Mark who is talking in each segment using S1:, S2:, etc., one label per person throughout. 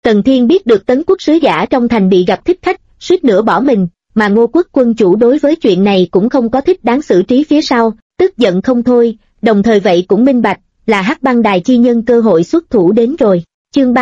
S1: Tần Thiên biết được Tấn quốc sứ giả trong thành bị gặp thích khách, suýt nữa bỏ mình, mà Ngô quốc quân chủ đối với chuyện này cũng không có thích đáng xử trí phía sau, tức giận không thôi, đồng thời vậy cũng minh bạch, là Hắc Băng Đài chi nhân cơ hội xuất thủ đến rồi. Chương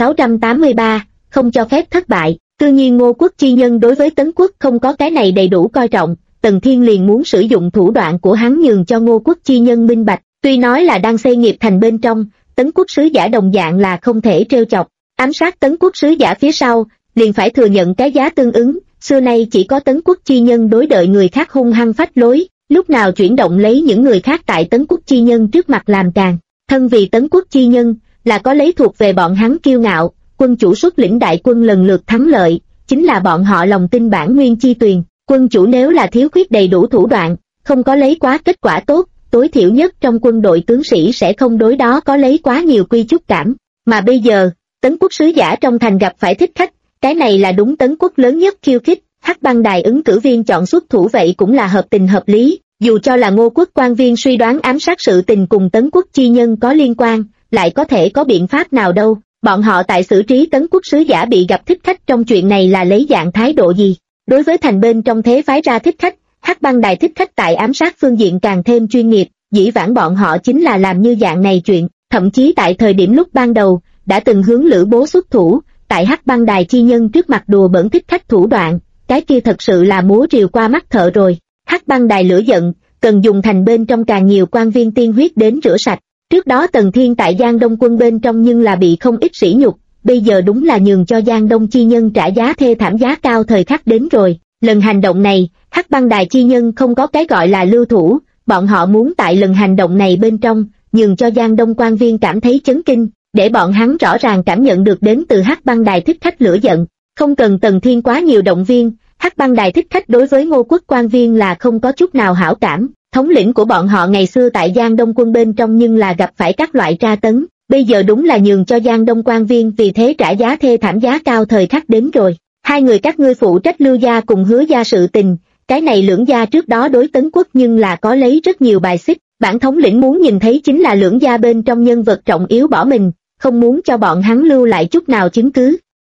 S1: 3683, không cho phép thất bại. Tự nhiên Ngô quốc chi nhân đối với Tấn quốc không có cái này đầy đủ coi trọng, Tần Thiên liền muốn sử dụng thủ đoạn của hắn nhường cho Ngô quốc chi nhân minh bạch, tuy nói là đang xây nghiệp thành bên trong, Tấn quốc sứ giả đồng dạng là không thể trêu chọc, ám sát Tấn quốc sứ giả phía sau, liền phải thừa nhận cái giá tương ứng, xưa nay chỉ có Tấn quốc chi nhân đối đợi người khác hung hăng phách lối, lúc nào chuyển động lấy những người khác tại Tấn quốc chi nhân trước mặt làm càng, thân vì Tấn quốc chi nhân, là có lấy thuộc về bọn hắn kiêu ngạo, quân chủ xuất lĩnh đại quân lần lượt thắng lợi, chính là bọn họ lòng tin bản nguyên chi tuyền, quân chủ nếu là thiếu khuyết đầy đủ thủ đoạn, không có lấy quá kết quả tốt, tối thiểu nhất trong quân đội tướng sĩ sẽ không đối đó có lấy quá nhiều quy chúc cảm, mà bây giờ, Tấn quốc sứ giả trong thành gặp phải thích khách, cái này là đúng Tấn quốc lớn nhất khiêu khích, Hắc Băng Đài ứng cử viên chọn xuất thủ vậy cũng là hợp tình hợp lý, dù cho là Ngô quốc quan viên suy đoán ám sát sự tình cùng Tấn quốc chi nhân có liên quan, lại có thể có biện pháp nào đâu, bọn họ tại xử trí Tấn quốc sứ giả bị gặp thích khách trong chuyện này là lấy dạng thái độ gì, đối với thành bên trong thế phái ra thích khách, Hắc Băng Đài thích khách tại ám sát phương diện càng thêm chuyên nghiệp, dĩ vãng bọn họ chính là làm như dạng này chuyện, thậm chí tại thời điểm lúc ban đầu, đã từng hướng Lữ Bố xuất thủ, tại Hắc Băng Đài chi nhân trước mặt đùa bỡn thích khách thủ đoạn, cái kia thật sự là múa rìu qua mắt thợ rồi. Hắc Băng Đài lửa giận, cần dùng thành bên trong càng nhiều quan viên tiên huyết đến rửa sạch. Trước đó Tần Thiên tại Giang Đông quân bên trong nhưng là bị không ít sỉ nhục, bây giờ đúng là nhường cho Giang Đông chi nhân trả giá thê thảm giá cao thời khắc đến rồi. Lần hành động này, Hắc Băng Đài chi nhân không có cái gọi là lưu thủ, bọn họ muốn tại lần hành động này bên trong, nhường cho Giang Đông quan viên cảm thấy chấn kinh, để bọn hắn rõ ràng cảm nhận được đến từ Hắc Băng Đài thích khách lửa giận. Không cần Tần Thiên quá nhiều động viên, Hắc Băng Đài thích khách đối với Ngô quốc quan viên là không có chút nào hảo cảm, thống lĩnh của bọn họ ngày xưa tại Giang Đông quân bên trong nhưng là gặp phải các loại tra tấn, bây giờ đúng là nhường cho Giang Đông quan viên vì thế trả giá thê thảm giá cao thời khắc đến rồi. Hai người các ngươi phụ trách Lưu gia cùng Hứa gia sự tình, cái này Lưỡng gia trước đó đối Tấn quốc nhưng là có lấy rất nhiều bài xích, bản thống lĩnh muốn nhìn thấy chính là Lưỡng gia bên trong nhân vật trọng yếu bỏ mình, không muốn cho bọn hắn lưu lại chút nào chứng cứ.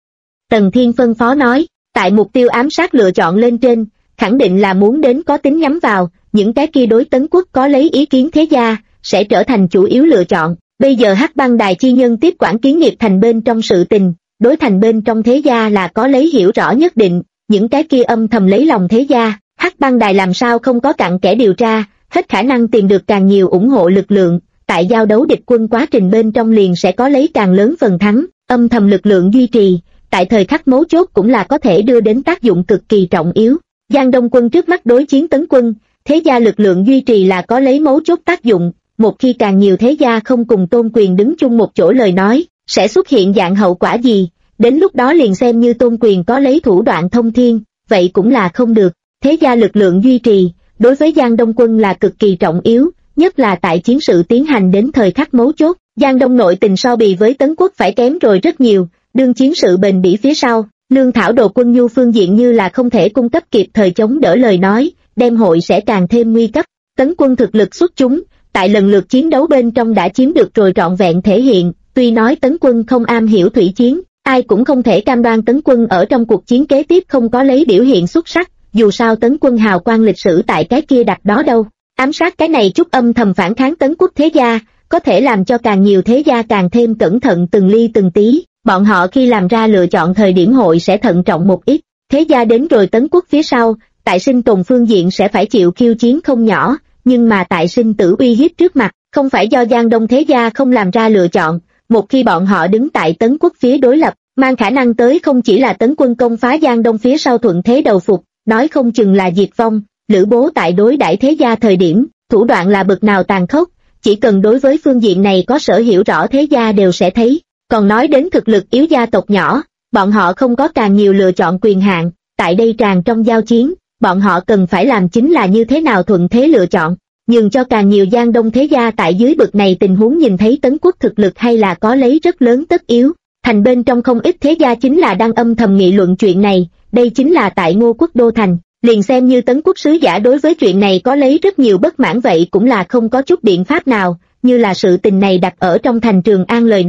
S1: Tần Thiên phân phó nói, tại mục tiêu ám sát lựa chọn lên trên, khẳng định là muốn đến có tính nhắm vào, những cái kia đối Tấn quốc có lấy ý kiến thế gia, sẽ trở thành chủ yếu lựa chọn. Bây giờ Hắc Băng Đài chi nhân tiếp quản kiến nghiệp thành bên trong sự tình, đối thành bên trong thế gia là có lấy hiểu rõ nhất định, những cái kia âm thầm lấy lòng thế gia, Hắc Băng Đài làm sao không có cặn kẽ điều tra, hết khả năng tìm được càng nhiều ủng hộ lực lượng, tại giao đấu địch quân quá trình bên trong liền sẽ có lấy càng lớn phần thắng, âm thầm lực lượng duy trì, tại thời khắc mấu chốt cũng là có thể đưa đến tác dụng cực kỳ trọng yếu. Giang Đông quân trước mắt đối chiến Tấn quân, thế gia lực lượng duy trì là có lấy mấu chốt tác dụng, một khi càng nhiều thế gia không cùng Tôn Quyền đứng chung một chỗ lời nói, sẽ xuất hiện dạng hậu quả gì, đến lúc đó liền xem như Tôn Quyền có lấy thủ đoạn thông thiên, vậy cũng là không được. Thế gia lực lượng duy trì, đối với Giang Đông quân là cực kỳ trọng yếu, nhất là tại chiến sự tiến hành đến thời khắc mấu chốt, Giang Đông nội tình so bì với Tấn quốc phải kém rồi rất nhiều, đương chiến sự bền bỉ phía sau, lương thảo đồ quân nhu phương diện như là không thể cung cấp kịp thời chống đỡ lời nói, đem hội sẽ càng thêm nguy cấp. Tấn quân thực lực xuất chúng, tại lần lượt chiến đấu bên trong đã chiếm được rồi trọn vẹn thể hiện, tuy nói Tấn quân không am hiểu thủy chiến, ai cũng không thể cam đoan Tấn quân ở trong cuộc chiến kế tiếp không có lấy biểu hiện xuất sắc, dù sao Tấn quân hào quang lịch sử tại cái kia đặt đó đâu. Ám sát cái này chút âm thầm phản kháng Tấn quốc thế gia, có thể làm cho càng nhiều thế gia càng thêm cẩn thận từng ly từng tí, bọn họ khi làm ra lựa chọn thời điểm hội sẽ thận trọng một ít, thế gia đến rồi Tấn quốc phía sau, tại sinh tồn phương diện sẽ phải chịu khiêu chiến không nhỏ, nhưng mà tại sinh tử uy hiếp trước mặt, không phải do Giang Đông thế gia không làm ra lựa chọn, một khi bọn họ đứng tại Tấn quốc phía đối lập, mang khả năng tới không chỉ là Tấn quân công phá Giang Đông phía sau thuận thế đầu phục, nói không chừng là diệt vong. Lữ Bố tại đối đãi thế gia thời điểm, thủ đoạn là bực nào tàn khốc, chỉ cần đối với phương diện này có sở hiểu rõ thế gia đều sẽ thấy. Còn nói đến thực lực yếu gia tộc nhỏ, bọn họ không có càng nhiều lựa chọn quyền hạn, tại đây tràn trong giao chiến, bọn họ cần phải làm chính là như thế nào thuận thế lựa chọn, nhường cho càng nhiều Giang Đông thế gia tại dưới bực này tình huống nhìn thấy Tấn quốc thực lực hay là có lấy rất lớn tất yếu. Thành bên trong không ít thế gia chính là đang âm thầm nghị luận chuyện này, đây chính là tại Ngô quốc đô thành. Liền xem như Tấn quốc sứ giả đối với chuyện này có lấy rất nhiều bất mãn vậy cũng là không có chút biện pháp nào, như là sự tình này đặt ở trong thành Trường An lời nói,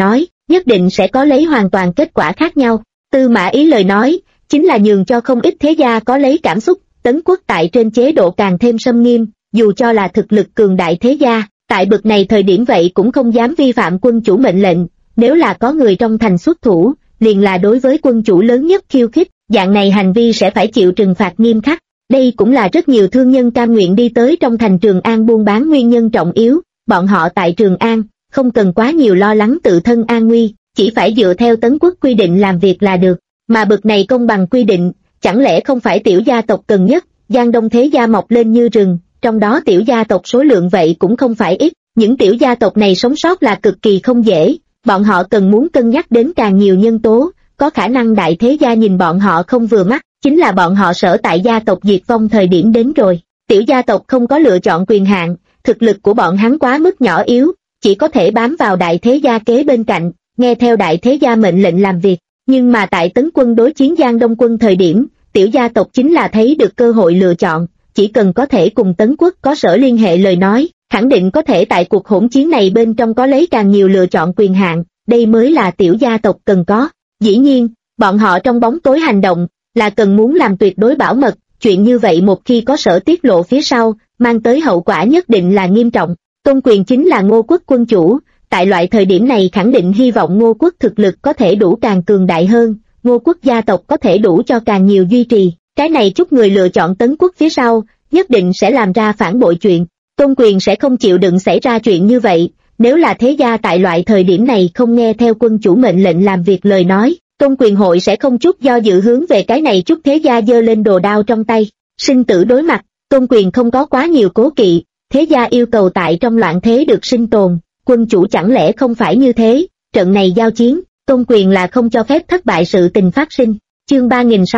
S1: nhất định sẽ có lấy hoàn toàn kết quả khác nhau. Tư Mã Ý lời nói, chính là nhường cho không ít thế gia có lấy cảm xúc, Tấn quốc tại trên chế độ càng thêm xâm nghiêm, dù cho là thực lực cường đại thế gia, tại bực này thời điểm vậy cũng không dám vi phạm quân chủ mệnh lệnh, nếu là có người trong thành xuất thủ, liền là đối với quân chủ lớn nhất khiêu khích, dạng này hành vi sẽ phải chịu trừng phạt nghiêm khắc. Đây cũng là rất nhiều thương nhân cam nguyện đi tới trong thành Trường An buôn bán nguyên nhân trọng yếu, bọn họ tại Trường An, không cần quá nhiều lo lắng tự thân an nguy, chỉ phải dựa theo Tấn quốc quy định làm việc là được, mà bực này công bằng quy định, chẳng lẽ không phải tiểu gia tộc cần nhất, Giang Đông thế gia mọc lên như rừng, trong đó tiểu gia tộc số lượng vậy cũng không phải ít, những tiểu gia tộc này sống sót là cực kỳ không dễ, bọn họ cần muốn cân nhắc đến càng nhiều nhân tố, có khả năng đại thế gia nhìn bọn họ không vừa mắt, chính là bọn họ sở tại gia tộc diệt vong thời điểm đến rồi, tiểu gia tộc không có lựa chọn quyền hạn, thực lực của bọn hắn quá mức nhỏ yếu, chỉ có thể bám vào đại thế gia kế bên cạnh, nghe theo đại thế gia mệnh lệnh làm việc, nhưng mà tại Tấn quân đối chiến Giang Đông quân thời điểm, tiểu gia tộc chính là thấy được cơ hội lựa chọn, chỉ cần có thể cùng Tấn quốc có sở liên hệ lời nói, khẳng định có thể tại cuộc hỗn chiến này bên trong có lấy càng nhiều lựa chọn quyền hạn, đây mới là tiểu gia tộc cần có. Dĩ nhiên, bọn họ trong bóng tối hành động, là cần muốn làm tuyệt đối bảo mật, chuyện như vậy một khi có sở tiết lộ phía sau, mang tới hậu quả nhất định là nghiêm trọng. Tôn Quyền chính là Ngô quốc quân chủ, tại loại thời điểm này khẳng định hy vọng Ngô quốc thực lực có thể đủ càng cường đại hơn, Ngô quốc gia tộc có thể đủ cho càng nhiều duy trì, cái này chút người lựa chọn Tấn quốc phía sau, nhất định sẽ làm ra phản bội chuyện. Tôn Quyền sẽ không chịu đựng xảy ra chuyện như vậy, nếu là thế gia tại loại thời điểm này không nghe theo quân chủ mệnh lệnh làm việc lời nói, Tôn Quyền hội sẽ không chút do dự hướng về cái này chút thế gia giơ lên đồ đao trong tay, sinh tử đối mặt, Tôn Quyền không có quá nhiều cố kỵ, thế gia yêu cầu tại trong loạn thế được sinh tồn, quân chủ chẳng lẽ không phải như thế, trận này giao chiến, Tôn Quyền là không cho phép thất bại sự tình phát sinh. Chương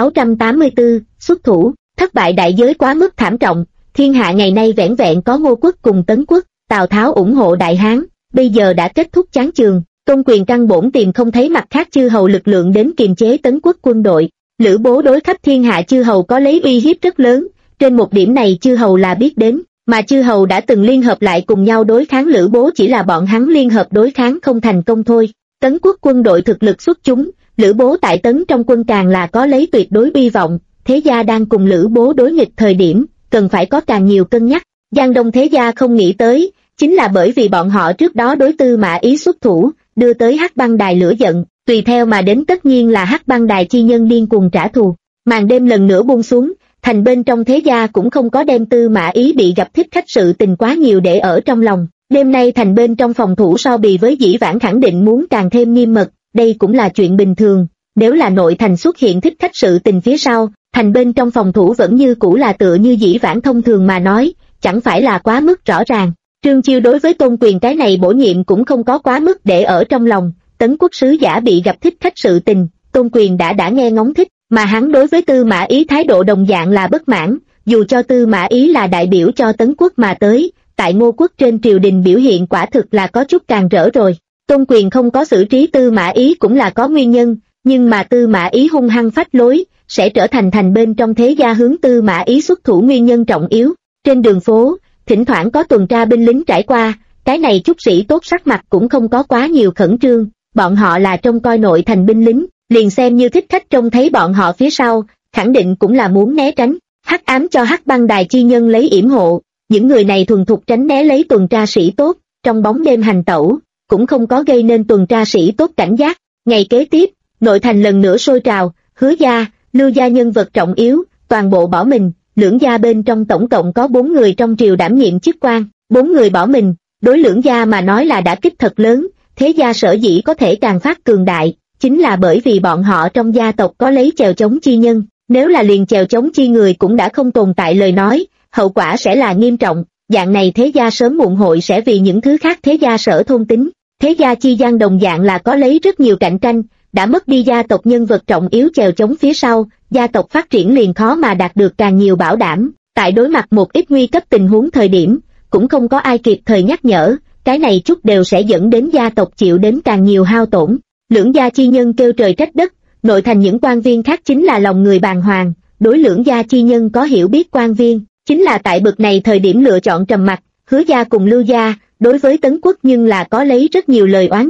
S1: 3684, xuất thủ, thất bại đại giới quá mức thảm trọng, thiên hạ ngày nay vẻn vẹn có Ngô quốc cùng Tấn quốc, Tào Tháo ủng hộ Đại Hán, bây giờ đã kết thúc chán chường, Tôn Quyền căn bổn tìm không thấy mặt khác chư hầu lực lượng đến kiềm chế Tấn quốc quân đội, Lữ Bố đối khắp thiên hạ chư hầu có lấy uy hiếp rất lớn, trên một điểm này chư hầu là biết đến, mà chư hầu đã từng liên hợp lại cùng nhau đối kháng Lữ Bố chỉ là bọn hắn liên hợp đối kháng không thành công thôi. Tấn quốc quân đội thực lực xuất chúng, Lữ Bố tại Tấn trong quân càng là có lấy tuyệt đối uy vọng, thế gia đang cùng Lữ Bố đối nghịch thời điểm, cần phải có càng nhiều cân nhắc. Giang Đông thế gia không nghĩ tới, chính là bởi vì bọn họ trước đó đối Tư Mã Ý xuất thủ, đưa tới Hắc Băng Đài lửa giận, tùy theo mà đến tất nhiên là Hắc Băng Đài chi nhân điên cuồng trả thù. Màn đêm lần nữa buông xuống, thành bên trong thế gia cũng không có đem Tư Mã Ý bị gặp thích khách sự tình quá nhiều để ở trong lòng. Đêm nay thành bên trong phòng thủ so bì với dĩ vãng khẳng định muốn càng thêm nghiêm mật, đây cũng là chuyện bình thường. Nếu là nội thành xuất hiện thích khách sự tình phía sau, thành bên trong phòng thủ vẫn như cũ là tựa như dĩ vãng thông thường mà nói, chẳng phải là quá mức rõ ràng. Trương Chiêu đối với Tôn Quyền cái này bổ nhiệm cũng không có quá mức để ở trong lòng, Tấn quốc sứ giả bị gặp thích khách sự tình, Tôn Quyền đã nghe ngóng thích, mà hắn đối với Tư Mã Ý thái độ đồng dạng là bất mãn, dù cho Tư Mã Ý là đại biểu cho Tấn quốc mà tới, tại Ngô quốc trên triều đình biểu hiện quả thực là có chút càng rỡ rồi. Tôn Quyền không có xử trí Tư Mã Ý cũng là có nguyên nhân, nhưng mà Tư Mã Ý hung hăng phách lối, sẽ trở thành thành bên trong thế gia hướng Tư Mã Ý xuất thủ nguyên nhân trọng yếu. Trên đường phố, thỉnh thoảng có tuần tra binh lính trải qua, cái này chút sĩ tốt sắc mặt cũng không có quá nhiều khẩn trương, bọn họ là trông coi nội thành binh lính, liền xem như thích khách trông thấy bọn họ phía sau, khẳng định cũng là muốn né tránh. Hắc ám cho Hắc Băng Đài chi nhân lấy yểm hộ, những người này thuần thục tránh né lấy tuần tra sĩ tốt, trong bóng đêm hành tẩu, cũng không có gây nên tuần tra sĩ tốt cảnh giác. Ngày kế tiếp, nội thành lần nữa sôi trào, Hứa gia, Lưu gia nhân vật trọng yếu, toàn bộ bỏ mình, Lưỡng gia bên trong tổng cộng có 4 người trong triều đảm nhiệm chức quan, 4 người bỏ mình, đối Lưỡng gia mà nói là đả kích thật lớn, thế gia sở dĩ có thể càng phát cường đại, chính là bởi vì bọn họ trong gia tộc có lấy chèo chống chi nhân, nếu là liền chèo chống chi người cũng đã không tồn tại lời nói, hậu quả sẽ là nghiêm trọng, dạng này thế gia sớm muộn hội sẽ vì những thứ khác thế gia sở thôn tính, thế gia chi gian đồng dạng là có lấy rất nhiều cạnh tranh, đã mất đi gia tộc nhân vật trọng yếu chèo chống phía sau, gia tộc phát triển liền khó mà đạt được càng nhiều bảo đảm, tại đối mặt một ít nguy cấp tình huống thời điểm, cũng không có ai kịp thời nhắc nhở, cái này chút đều sẽ dẫn đến gia tộc chịu đến càng nhiều hao tổn. Lưỡng gia chi nhân kêu trời trách đất, nội thành những quan viên khác chính là lòng người bàng hoàng, đối Lưỡng gia chi nhân có hiểu biết quan viên, chính là tại bực này thời điểm lựa chọn trầm mặc, Hứa gia cùng Lưu gia, đối với Tấn quốc nhưng là có lấy rất nhiều lời oán giận,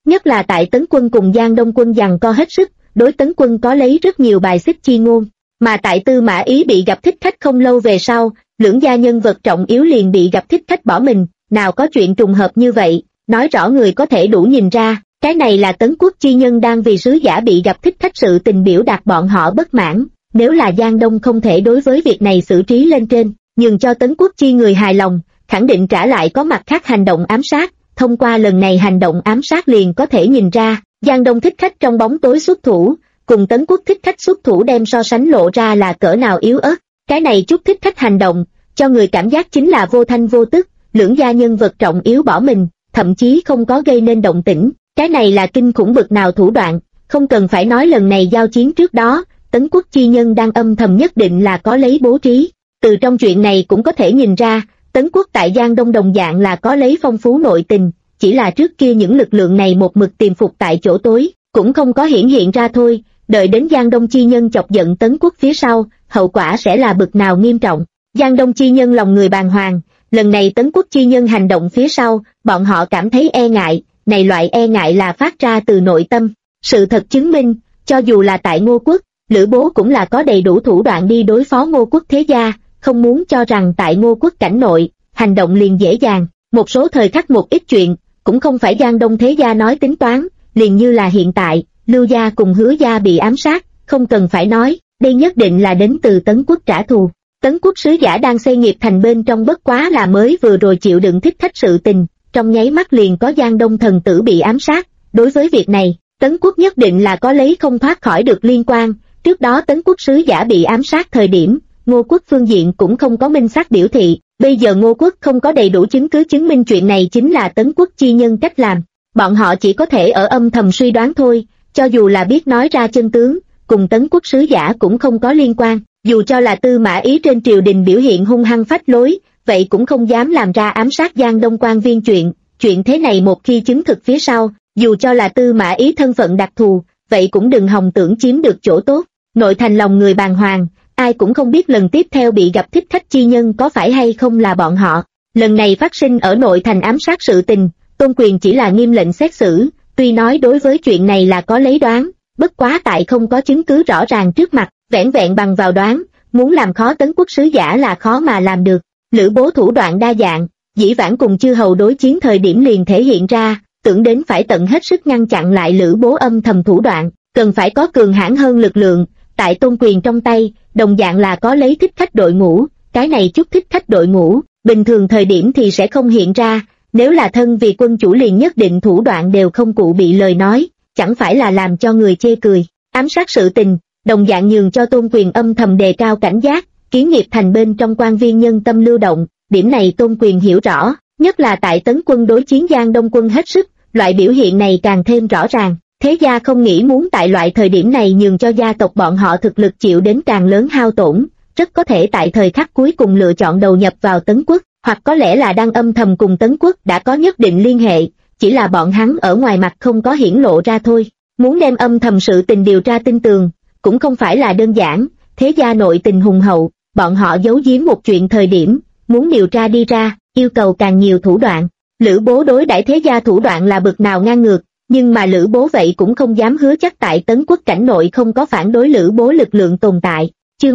S1: Nhất là tại Tấn quân cùng Giang Đông quân giằng co hết sức, đối Tấn quân có lấy rất nhiều bài xích chi ngôn, mà tại Tư Mã Ý bị gặp thích khách không lâu về sau, lưỡng gia nhân vật trọng yếu liền bị gặp thích khách bỏ mình, nào có chuyện trùng hợp như vậy, nói rõ người có thể đủ nhìn ra, cái này là Tấn quốc chi nhân đang vì sứ giả bị gặp thích khách sự tình biểu đạt bọn họ bất mãn, nếu là Giang Đông không thể đối với việc này xử trí lên trên, nhường cho Tấn quốc chi người hài lòng, khẳng định trả lại có mặt khác hành động ám sát, thông qua lần này hành động ám sát liền có thể nhìn ra, Giang Đông thích khách trong bóng tối xuất thủ, cùng Tấn quốc thích khách xuất thủ đem so sánh lộ ra là cỡ nào yếu ớt, cái này chút thích khách hành động, cho người cảm giác chính là vô thanh vô tức, lưỡng gia nhân vật trọng yếu bỏ mình, thậm chí không có gây nên động tĩnh, cái này là kinh khủng bực nào thủ đoạn, không cần phải nói lần này giao chiến trước đó, Tấn quốc chi nhân đang âm thầm nhất định là có lấy bố trí, từ trong chuyện này cũng có thể nhìn ra, Tấn quốc tại Giang Đông đồng dạng là có lấy phong phú nội tình, chỉ là trước kia những lực lượng này một mực tiềm phục tại chỗ tối, cũng không có hiển hiện ra thôi, đợi đến Giang Đông chi nhân chọc giận Tấn quốc phía sau, hậu quả sẽ là bực nào nghiêm trọng. Giang Đông chi nhân lòng người bàng hoàng, lần này Tấn quốc chi nhân hành động phía sau, bọn họ cảm thấy e ngại, này loại e ngại là phát ra từ nội tâm. Sự thật chứng minh, cho dù là tại Ngô quốc, Lữ Bố cũng là có đầy đủ thủ đoạn đi đối phó Ngô quốc thế gia, không muốn cho rằng tại Ngô quốc cảnh nội, hành động liền dễ dàng, một số thời khắc một ít chuyện, cũng không phải Giang Đông thế gia nói tính toán, liền như là hiện tại, Lưu gia cùng Hứa gia bị ám sát, không cần phải nói, đây nhất định là đến từ Tấn quốc trả thù. Tấn quốc sứ giả đang xây nghiệp thành bên trong bất quá là mới vừa rồi chịu đựng thích khách sự tình, trong nháy mắt liền có Giang Đông thần tử bị ám sát, đối với việc này, Tấn quốc nhất định là có lấy không thoát khỏi được liên quan, trước đó Tấn quốc sứ giả bị ám sát thời điểm, Ngô quốc phương diện cũng không có minh xác biểu thị, bây giờ Ngô quốc không có đầy đủ chứng cứ chứng minh chuyện này chính là Tấn quốc chi nhân cách làm, bọn họ chỉ có thể ở âm thầm suy đoán thôi, cho dù là biết nói ra chân tướng, cùng Tấn quốc sứ giả cũng không có liên quan, dù cho là Tư Mã Ý trên triều đình biểu hiện hung hăng phách lối, vậy cũng không dám làm ra ám sát Giang Đông quan viên chuyện thế này một khi chứng thực phía sau, dù cho là Tư Mã Ý thân phận đặc thù, vậy cũng đừng hòng tưởng chiếm được chỗ tốt, nội thành lòng người bàng hoàng, ai cũng không biết lần tiếp theo bị gặp thích khách chi nhân có phải hay không là bọn họ. Lần này phát sinh ở nội thành ám sát sự tình, Tôn Quyền chỉ là nghiêm lệnh xét xử, tuy nói đối với chuyện này là có lấy đoán, bất quá tại không có chứng cứ rõ ràng trước mặt, vẻn vẹn bằng vào đoán, muốn làm khó Tấn quốc sứ giả là khó mà làm được. Lữ Bố thủ đoạn đa dạng, dĩ vãng cùng chư hầu đối chiến thời điểm liền thể hiện ra, tưởng đến phải tận hết sức ngăn chặn lại Lữ Bố âm thầm thủ đoạn, cần phải có cường hãn hơn lực lượng, tại Tôn Quyền trong tay, đồng dạng là có lấy thích khách đội ngũ, cái này chút thích khách đội ngũ, bình thường thời điểm thì sẽ không hiện ra, nếu là thân vì quân chủ liền nhất định thủ đoạn đều không cụ bị lời nói, chẳng phải là làm cho người chê cười. Ám sát sự tình, đồng dạng nhường cho Tôn Quyền âm thầm đề cao cảnh giác, kiến nghiệp thành bên trong quan viên nhân tâm lưu động, điểm này Tôn Quyền hiểu rõ, nhất là tại Tấn quân đối chiến Giang Đông quân hết sức, loại biểu hiện này càng thêm rõ ràng. Thế gia không nghĩ muốn tại loại thời điểm này nhường cho gia tộc bọn họ thực lực chịu đến càng lớn hao tổn, rất có thể tại thời khắc cuối cùng lựa chọn đầu nhập vào Tấn quốc, hoặc có lẽ là đang âm thầm cùng Tấn quốc đã có nhất định liên hệ, chỉ là bọn hắn ở ngoài mặt không có hiển lộ ra thôi. Muốn đem âm thầm sự tình điều tra tinh tường, cũng không phải là đơn giản, thế gia nội tình hùng hậu, bọn họ giấu giếm một chuyện thời điểm, muốn điều tra đi ra, yêu cầu càng nhiều thủ đoạn. Lữ Bố đối đãi thế gia thủ đoạn là bực nào ngang ngược, nhưng mà Lữ Bố vậy cũng không dám hứa chắc tại Tấn quốc cảnh nội không có phản đối Lữ Bố lực lượng tồn tại. Chương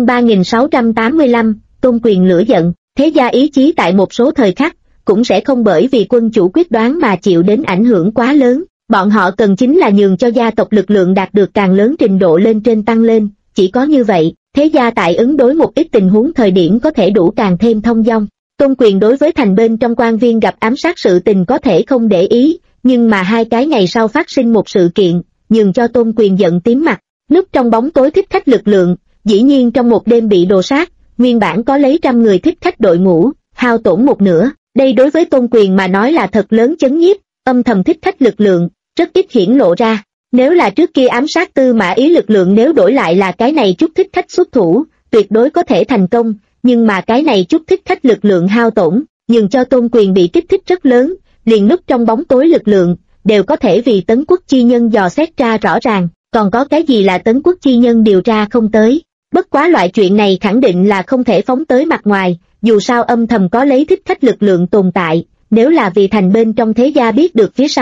S1: 3685, Tôn Quyền lửa giận, thế gia ý chí tại một số thời khắc, cũng sẽ không bởi vì quân chủ quyết đoán mà chịu đến ảnh hưởng quá lớn. Bọn họ cần chính là nhường cho gia tộc lực lượng đạt được càng lớn trình độ lên trên tăng lên, chỉ có như vậy, thế gia tại ứng đối một ít tình huống thời điểm có thể đủ càng thêm thông dong. Tôn Quyền đối với thành bên trong quan viên gặp ám sát sự tình có thể không để ý, nhưng mà 2 cái ngày sau phát sinh một sự kiện, nhường cho Tôn Quyền giận tím mặt, núp trong bóng tối thích khách lực lượng, dĩ nhiên trong một đêm bị đồ sát, nguyên bản có lấy 100 người thích khách đội ngũ, hao tổn một nửa, đây đối với Tôn Quyền mà nói là thật lớn chấn nhiếp, âm thầm thích khách lực lượng, rất ít hiển lộ ra. Nếu là trước kia ám sát Tư Mã Ý lực lượng nếu đổi lại là cái này chút thích khách xuất thủ, tuyệt đối có thể thành công, nhưng mà cái này chút thích khách lực lượng hao tổn, nhường cho Tôn Quyền bị kích thích rất lớn, liền núp trong bóng tối lực lượng, đều có thể vì Tấn quốc chi nhân dò xét ra rõ ràng, còn có cái gì là Tấn quốc chi nhân điều tra không tới. Bất quá loại chuyện này khẳng định là không thể phóng tới mặt ngoài, dù sao âm thầm có lấy thích khách lực lượng tồn tại, nếu là vì thành bên trong thế gia biết được phía sau,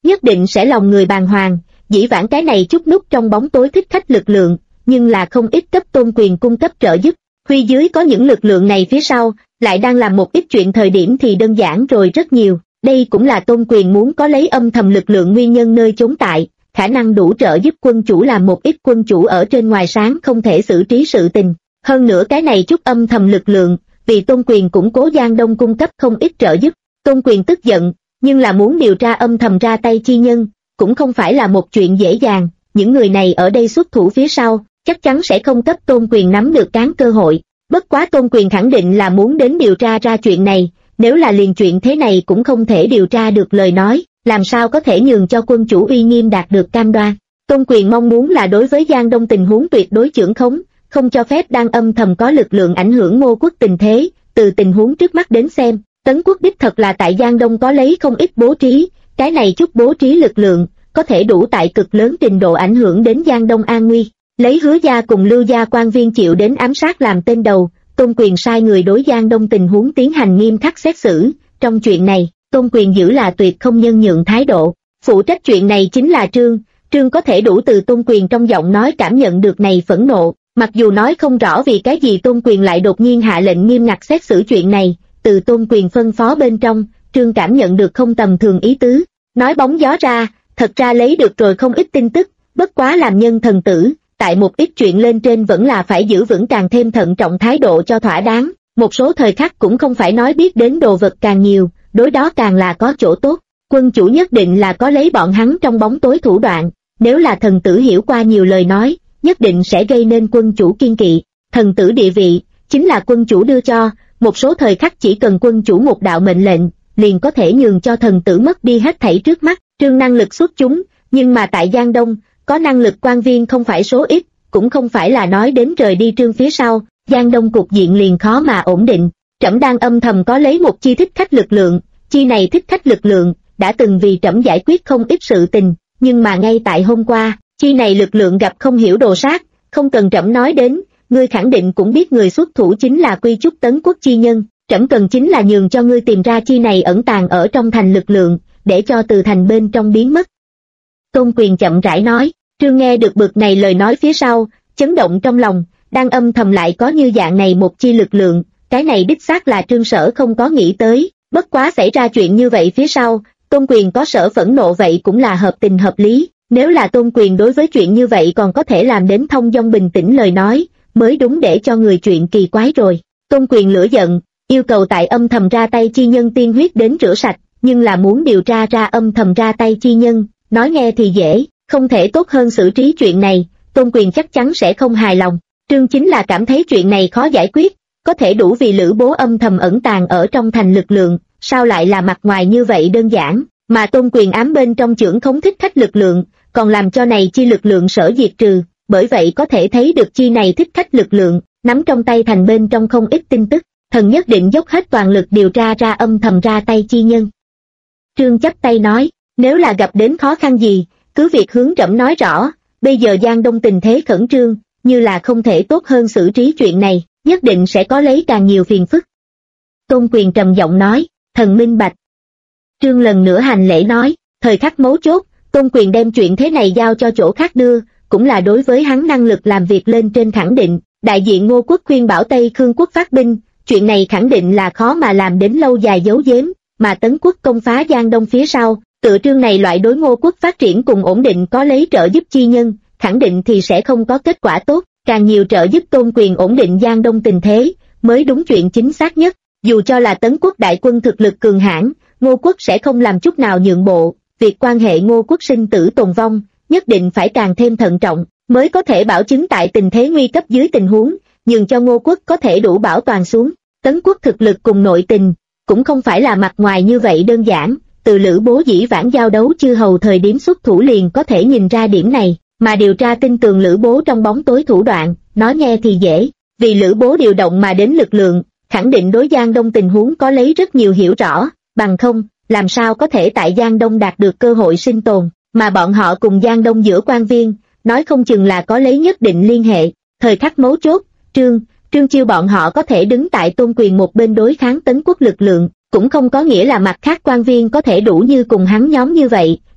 S1: nhất định sẽ lòng người bàng hoàng. Dĩ vãng cái này chút nút trong bóng tối thích khách lực lượng, nhưng là không ít cấp tôn quyền cung cấp trợ giúp. Huy dưới có những lực lượng này phía sau, lại đang làm một ít chuyện thời điểm thì đơn giản rồi rất nhiều. Đây cũng là tôn quyền muốn có lấy âm thầm lực lượng nguyên nhân nơi chốn tại, khả năng đủ trợ giúp quân chủ làm một ít quân chủ ở trên ngoài sáng không thể xử trí sự tình. Hơn nữa cái này chút âm thầm lực lượng, vì tôn quyền củng cố Giang Đông cung cấp không ít trợ giúp. Tôn quyền tức giận, nhưng là muốn điều tra âm thầm ra tay chi nhân, cũng không phải là một chuyện dễ dàng. Những người này ở đây xuất thủ phía sau, chắc chắn sẽ không cấp tôn quyền nắm được cán cơ hội. Bất quá tôn quyền khẳng định là muốn đến điều tra ra chuyện này, nếu là liền chuyện thế này cũng không thể điều tra được lời nói, làm sao có thể nhường cho quân chủ uy nghiêm đạt được cam đoan. Tôn quyền mong muốn là đối với Giang Đông tình huống tuyệt đối chưởng khống, không cho phép đang âm thầm có lực lượng ảnh hưởng Ngô quốc tình thế. Từ tình huống trước mắt đến xem, Tấn quốc đích thật là tại Giang Đông có lấy không ít bố trí, cái này chút bố trí lực lượng, có thể đủ tại cực lớn trình độ ảnh hưởng đến Giang Đông an nguy. Lấy Hứa gia cùng Lưu gia quan viên chịu đến ám sát làm tên đầu, Tôn quyền sai người đối Giang Đông tình huống tiến hành nghiêm khắc xét xử. Trong chuyện này, Tôn quyền giữ là tuyệt không nhân nhượng thái độ. Phụ trách chuyện này chính là Trương có thể đủ từ Tôn quyền trong giọng nói cảm nhận được này phẫn nộ. Mặc dù nói không rõ vì cái gì Tôn quyền lại đột nhiên hạ lệnh nghiêm ngặt xét xử chuyện này, từ Tôn quyền phân phó bên trong, Trương cảm nhận được không tầm thường ý tứ. Nói bóng gió ra, thật ra lấy được rồi không ít tin tức, bất quá làm nhân thần tử, tại một ít chuyện lên trên vẫn là phải giữ vững càng thêm thận trọng thái độ cho thỏa đáng. Một số thời khắc cũng không phải nói biết đến đồ vật càng nhiều, đối đó càng là có chỗ tốt. Quân chủ nhất định là có lấy bọn hắn trong bóng tối thủ đoạn, nếu là thần tử hiểu qua nhiều lời nói, nhất định sẽ gây nên quân chủ kiên kỵ. Thần tử địa vị, chính là quân chủ đưa cho, một số thời khắc chỉ cần quân chủ một đạo mệnh lệnh, liền có thể nhường cho thần tử mất đi hết thảy trước mắt. Trương năng lực xuất chúng, nhưng mà tại Giang Đông, có năng lực quan viên không phải số ít, cũng không phải là nói đến rời đi Trương phía sau, Giang Đông cục diện liền khó mà ổn định. Trẫm đang âm thầm có lấy một chi thích khách lực lượng, chi này thích khách lực lượng, đã từng vì trẫm giải quyết không ít sự tình, nhưng mà ngay tại hôm qua, chi này lực lượng gặp không hiểu đồ sát, không cần trẫm nói đến, ngươi khẳng định cũng biết người xuất thủ chính là Quy Trúc Tấn quốc chi nhân, trẫm cần chính là nhường cho ngươi tìm ra chi này ẩn tàng ở trong thành lực lượng, để cho từ thành bên trong biến mất. Tôn quyền chậm rãi nói. Trương nghe được bực này lời nói phía sau, chấn động trong lòng, đang âm thầm lại có như dạng này một chi lực lượng, cái này đích xác là Trương Sở không có nghĩ tới. Bất quá xảy ra chuyện như vậy phía sau, Tôn quyền có sở phẫn nộ vậy cũng là hợp tình hợp lý. Nếu là Tôn quyền đối với chuyện như vậy còn có thể làm đến thông dong bình tĩnh lời nói, mới đúng để cho người chuyện kỳ quái rồi. Tôn quyền lửa giận, yêu cầu tại âm thầm ra tay chi nhân tiên huyết đến rửa sạch, nhưng là muốn điều tra ra âm thầm ra tay chi nhân, nói nghe thì dễ, không thể tốt hơn xử trí chuyện này. Tôn quyền chắc chắn sẽ không hài lòng. Trương chính là cảm thấy chuyện này khó giải quyết, có thể đủ vì Lữ Bố âm thầm ẩn tàng ở trong thành lực lượng, sao lại là mặt ngoài như vậy đơn giản, mà Tôn quyền ám bên trong chưởng khống thích khách lực lượng, còn làm cho này chi lực lượng sở diệt trừ, bởi vậy có thể thấy được chi này thích khách lực lượng, nắm trong tay thành bên trong không ít tin tức, thần nhất định dốc hết toàn lực điều tra ra âm thầm ra tay chi nhân. Trương chắp tay nói, nếu là gặp đến khó khăn gì, cứ việc hướng trẫm nói rõ, bây giờ Giang Đông tình thế khẩn trương, như là không thể tốt hơn xử trí chuyện này, nhất định sẽ có lấy càng nhiều phiền phức. Tôn quyền trầm giọng nói, thần minh bạch. Trương lần nữa hành lễ nói, thời khắc mấu chốt, Tôn quyền đem chuyện thế này giao cho chỗ khác đưa, cũng là đối với hắn năng lực làm việc lên trên khẳng định. Đại diện Ngô quốc khuyên bảo Tây Khương quốc phát binh, chuyện này khẳng định là khó mà làm đến lâu dài giấu giếm, mà Tấn quốc công phá Giang Đông phía sau, tựa Trương này loại đối Ngô quốc phát triển cùng ổn định có lấy trợ giúp chi nhân, khẳng định thì sẽ không có kết quả tốt, càng nhiều trợ giúp Tôn quyền ổn định Giang Đông tình thế, mới đúng chuyện chính xác nhất. Dù cho là Tấn quốc đại quân thực lực cường hãn, Ngô quốc sẽ không làm chút nào nhượng bộ, việc quan hệ Ngô quốc sinh tử tồn vong, nhất định phải càng thêm thận trọng, mới có thể bảo chứng tại tình thế nguy cấp dưới tình huống, nhường cho Ngô quốc có thể đủ bảo toàn xuống. Tấn quốc thực lực cùng nội tình, cũng không phải là mặt ngoài như vậy đơn giản, từ Lữ Bố dĩ vãng giao đấu chư hầu thời điểm xuất thủ liền có thể nhìn ra điểm này, mà điều tra tin tường Lữ Bố trong bóng tối thủ đoạn, nói nghe thì dễ, vì Lữ Bố điều động mà đến lực lượng, khẳng định đối Giang Đông tình huống có lấy rất nhiều hiểu rõ, bằng không, làm sao có thể tại Giang Đông đạt được cơ hội sinh tồn, mà bọn họ cùng Giang Đông giữa quan viên, nói không chừng là có lấy nhất định liên hệ. Thời khắc mấu chốt, Trương Chiêu bọn họ có thể đứng tại Tôn quyền một bên đối kháng Tấn quốc lực lượng, cũng không có nghĩa là mặt khác quan viên có thể đủ như cùng hắn nhóm như vậy,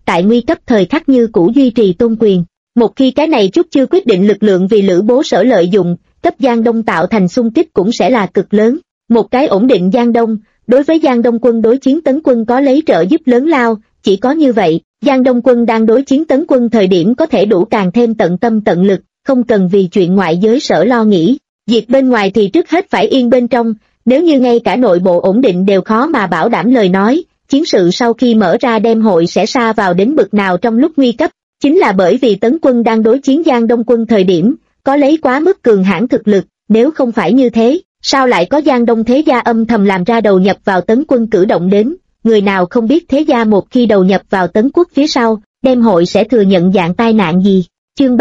S1: tại nguy cấp thời khắc như cũ duy trì tôn quyền. Một khi cái này chút chưa quyết định lực lượng vì Lữ Bố Sở lợi dụng, cấp Giang Đông tạo thành xung kích cũng sẽ là cực lớn. Một cái ổn định Giang Đông, đối với Giang Đông quân đối chiến Tấn quân có lấy trợ giúp lớn lao, chỉ có như vậy, Giang Đông quân đang đối chiến Tấn quân thời điểm có thể đủ càng thêm tận tâm tận lực, không cần vì chuyện ngoại giới sở lo nghĩ. Diệt bên ngoài thì trước hết phải yên bên trong, nếu như ngay cả nội bộ ổn định đều khó mà bảo đảm lời nói, chiến sự sau khi mở ra đêm hội sẽ sa vào đến bực nào trong lúc nguy cấp. Chính là bởi vì Tấn quân đang đối chiến Giang Đông quân thời điểm, có lấy quá mức cường hãn thực lực, nếu không phải như thế, sao lại có Giang Đông thế gia âm thầm làm ra đầu nhập vào Tấn quân cử động đến, người nào không biết thế gia một khi đầu nhập vào Tấn quốc phía sau, đêm hội sẽ thừa nhận dạng tai nạn gì. Chương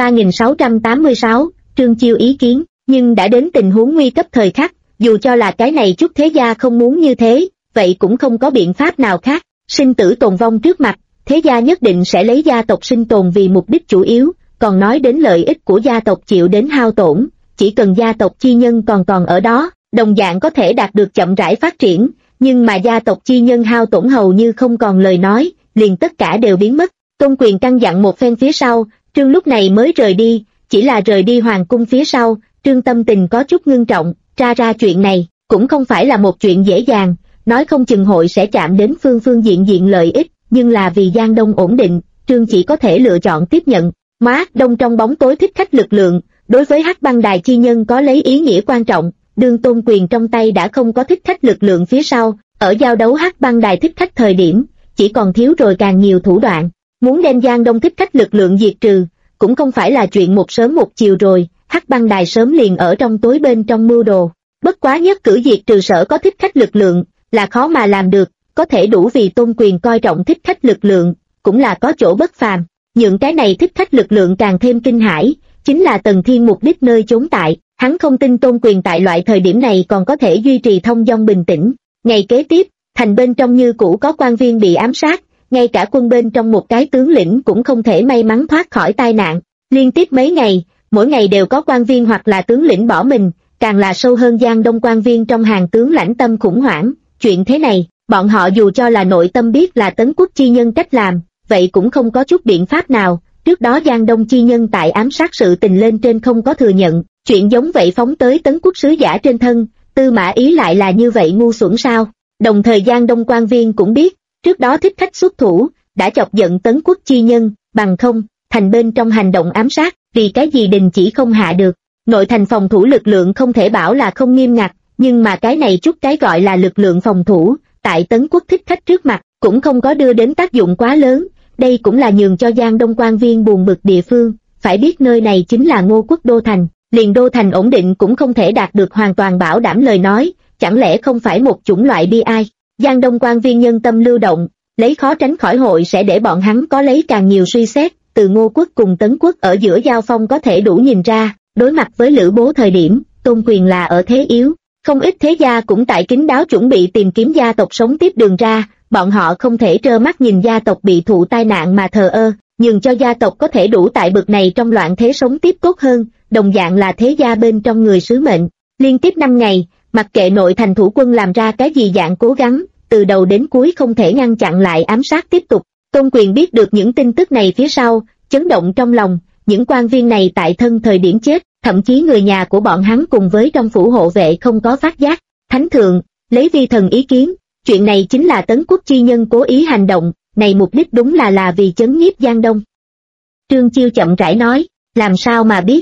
S1: 3686, Trương Chiêu ý kiến, nhưng đã đến tình huống nguy cấp thời khắc, dù cho là cái này chút thế gia không muốn như thế, vậy cũng không có biện pháp nào khác, sinh tử tồn vong trước mặt. Thế gia nhất định sẽ lấy gia tộc sinh tồn vì mục đích chủ yếu, còn nói đến lợi ích của gia tộc chịu đến hao tổn, chỉ cần gia tộc chi nhân còn ở đó, đồng dạng có thể đạt được chậm rãi phát triển, nhưng mà gia tộc chi nhân hao tổn hầu như không còn lời nói, liền tất cả đều biến mất. Tôn Quyền căn dặn một phen phía sau, Trương lúc này mới rời đi, chỉ là rời đi hoàng cung phía sau, Trương tâm tình có chút ngưng trọng, ra chuyện này, cũng không phải là một chuyện dễ dàng, nói không chừng hội sẽ chạm đến phương diện lợi ích. Nhưng là vì Giang Đông ổn định, Trương chỉ có thể lựa chọn tiếp nhận. Đông trong bóng tối thích khách lực lượng, đối với Hắc Băng Đài chi nhân có lấy ý nghĩa quan trọng, đương Tôn Quyền trong tay đã không có thích khách lực lượng phía sau, ở giao đấu Hắc Băng Đài thích khách thời điểm, chỉ còn thiếu rồi càng nhiều thủ đoạn. Muốn đem Giang Đông thích khách lực lượng diệt trừ, cũng không phải là chuyện một sớm một chiều rồi, Hắc Băng Đài sớm liền ở trong tối bên trong mưu đồ. Bất quá nhất cử diệt trừ sở có thích khách lực lượng, là khó mà làm được. Có thể đủ vì Tôn Quyền coi trọng thích khách lực lượng, cũng là có chỗ bất phàm, những cái này thích khách lực lượng càng thêm kinh hãi, chính là Tần Thiên mục đích nơi chốn tại, hắn không tin Tôn Quyền tại loại thời điểm này còn có thể duy trì thông dong bình tĩnh. Ngày kế tiếp, thành bên trong như cũ có quan viên bị ám sát, ngay cả quân bên trong một cái tướng lĩnh cũng không thể may mắn thoát khỏi tai nạn, liên tiếp mấy ngày, mỗi ngày đều có quan viên hoặc là tướng lĩnh bỏ mình, càng là sâu hơn Giang Đông quan viên trong hàng tướng lãnh tâm khủng hoảng, chuyện thế này. Bọn họ dù cho là nội tâm biết là Tấn quốc chi nhân cách làm, vậy cũng không có chút biện pháp nào. Trước đó Giang Đông chi nhân tại ám sát sự tình lên trên không có thừa nhận, chuyện giống vậy phóng tới Tấn quốc sứ giả trên thân, Tư Mã Ý lại là như vậy ngu xuẩn sao? Đồng thời Giang Đông quan viên cũng biết, trước đó thích khách xuất thủ, đã chọc giận Tấn quốc chi nhân, bằng không, thành bên trong hành động ám sát, vì cái gì đình chỉ không hạ được. Nội thành phòng thủ lực lượng không thể bảo là không nghiêm ngặt, nhưng mà cái này chút cái gọi là lực lượng phòng thủ, tại Tấn quốc thích khách trước mặt, cũng không có đưa đến tác dụng quá lớn, đây cũng là nhường cho Giang Đông quan viên buồn bực địa phương, phải biết nơi này chính là Ngô quốc đô thành, liền đô thành ổn định cũng không thể đạt được hoàn toàn bảo đảm lời nói, chẳng lẽ không phải một chủng loại bi ai. Giang Đông quan viên nhân tâm lưu động, lấy khó tránh khỏi hội sẽ để bọn hắn có lấy càng nhiều suy xét, từ Ngô quốc cùng Tấn quốc ở giữa giao phong có thể đủ nhìn ra, đối mặt với Lữ Bố thời điểm, Tôn Quyền là ở thế yếu. Không ít thế gia cũng tại kín đáo chuẩn bị tìm kiếm gia tộc sống tiếp đường ra, bọn họ không thể trơ mắt nhìn gia tộc bị thụ tai nạn mà thờ ơ, nhường cho gia tộc có thể đủ tại bực này trong loạn thế sống tiếp tốt hơn, đồng dạng là thế gia bên trong người sứ mệnh. Liên tiếp 5 ngày, mặc kệ nội thành thủ quân làm ra cái gì dạng cố gắng, từ đầu đến cuối không thể ngăn chặn lại ám sát tiếp tục. Tôn Quyền biết được những tin tức này phía sau, chấn động trong lòng, những quan viên này tại thân thời điểm chết, thậm chí người nhà của bọn hắn cùng với trong phủ hộ vệ không có phát giác. Thánh thượng, lấy vi thần ý kiến, chuyện này chính là Tấn quốc chi nhân cố ý hành động, này mục đích đúng là vì chấn nhiếp Giang Đông. Trương Chiêu chậm rãi nói, làm sao mà biết?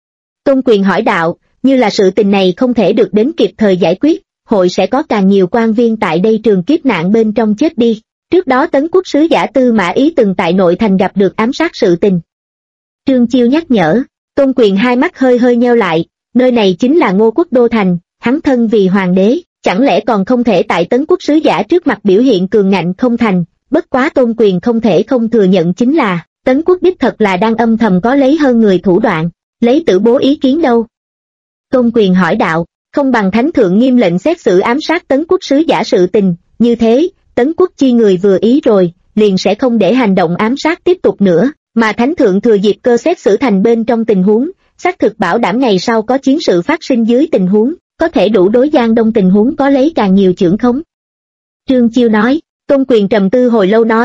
S1: Tôn Quyền hỏi đạo, như là sự tình này không thể được đến kịp thời giải quyết, hội sẽ có càng nhiều quan viên tại đây trường kiếp nạn bên trong chết đi. Trước đó Tấn quốc sứ giả Tư Mã Ý từng tại nội thành gặp được ám sát sự tình. Trương Chiêu nhắc nhở, Tôn Quyền hai mắt hơi nheo lại, nơi này chính là Ngô quốc đô thành, hắn thân vì hoàng đế, chẳng lẽ còn không thể tại Tấn quốc sứ giả trước mặt biểu hiện cường ngạnh không thành. Bất quá Tôn Quyền không thể không thừa nhận chính là, Tấn quốc đích thật là đang âm thầm có lấy hơn người thủ đoạn, lấy Tử Bố ý kiến đâu? Tôn Quyền hỏi đạo, không bằng thánh thượng nghiêm lệnh xét xử ám sát Tấn quốc sứ giả sự tình, như thế, Tấn quốc chi người vừa ý rồi, liền sẽ không để hành động ám sát tiếp tục nữa, mà thánh thượng thừa dịp cơ xét xử thành bên trong tình huống, xác thực bảo đảm ngày sau có chiến sự phát sinh dưới tình huống, có thể đủ đối Giang Đông tình huống có lấy càng nhiều chưởng khống. Trương Chiêu nói, Tôn Quyền trầm tư hồi lâu nói,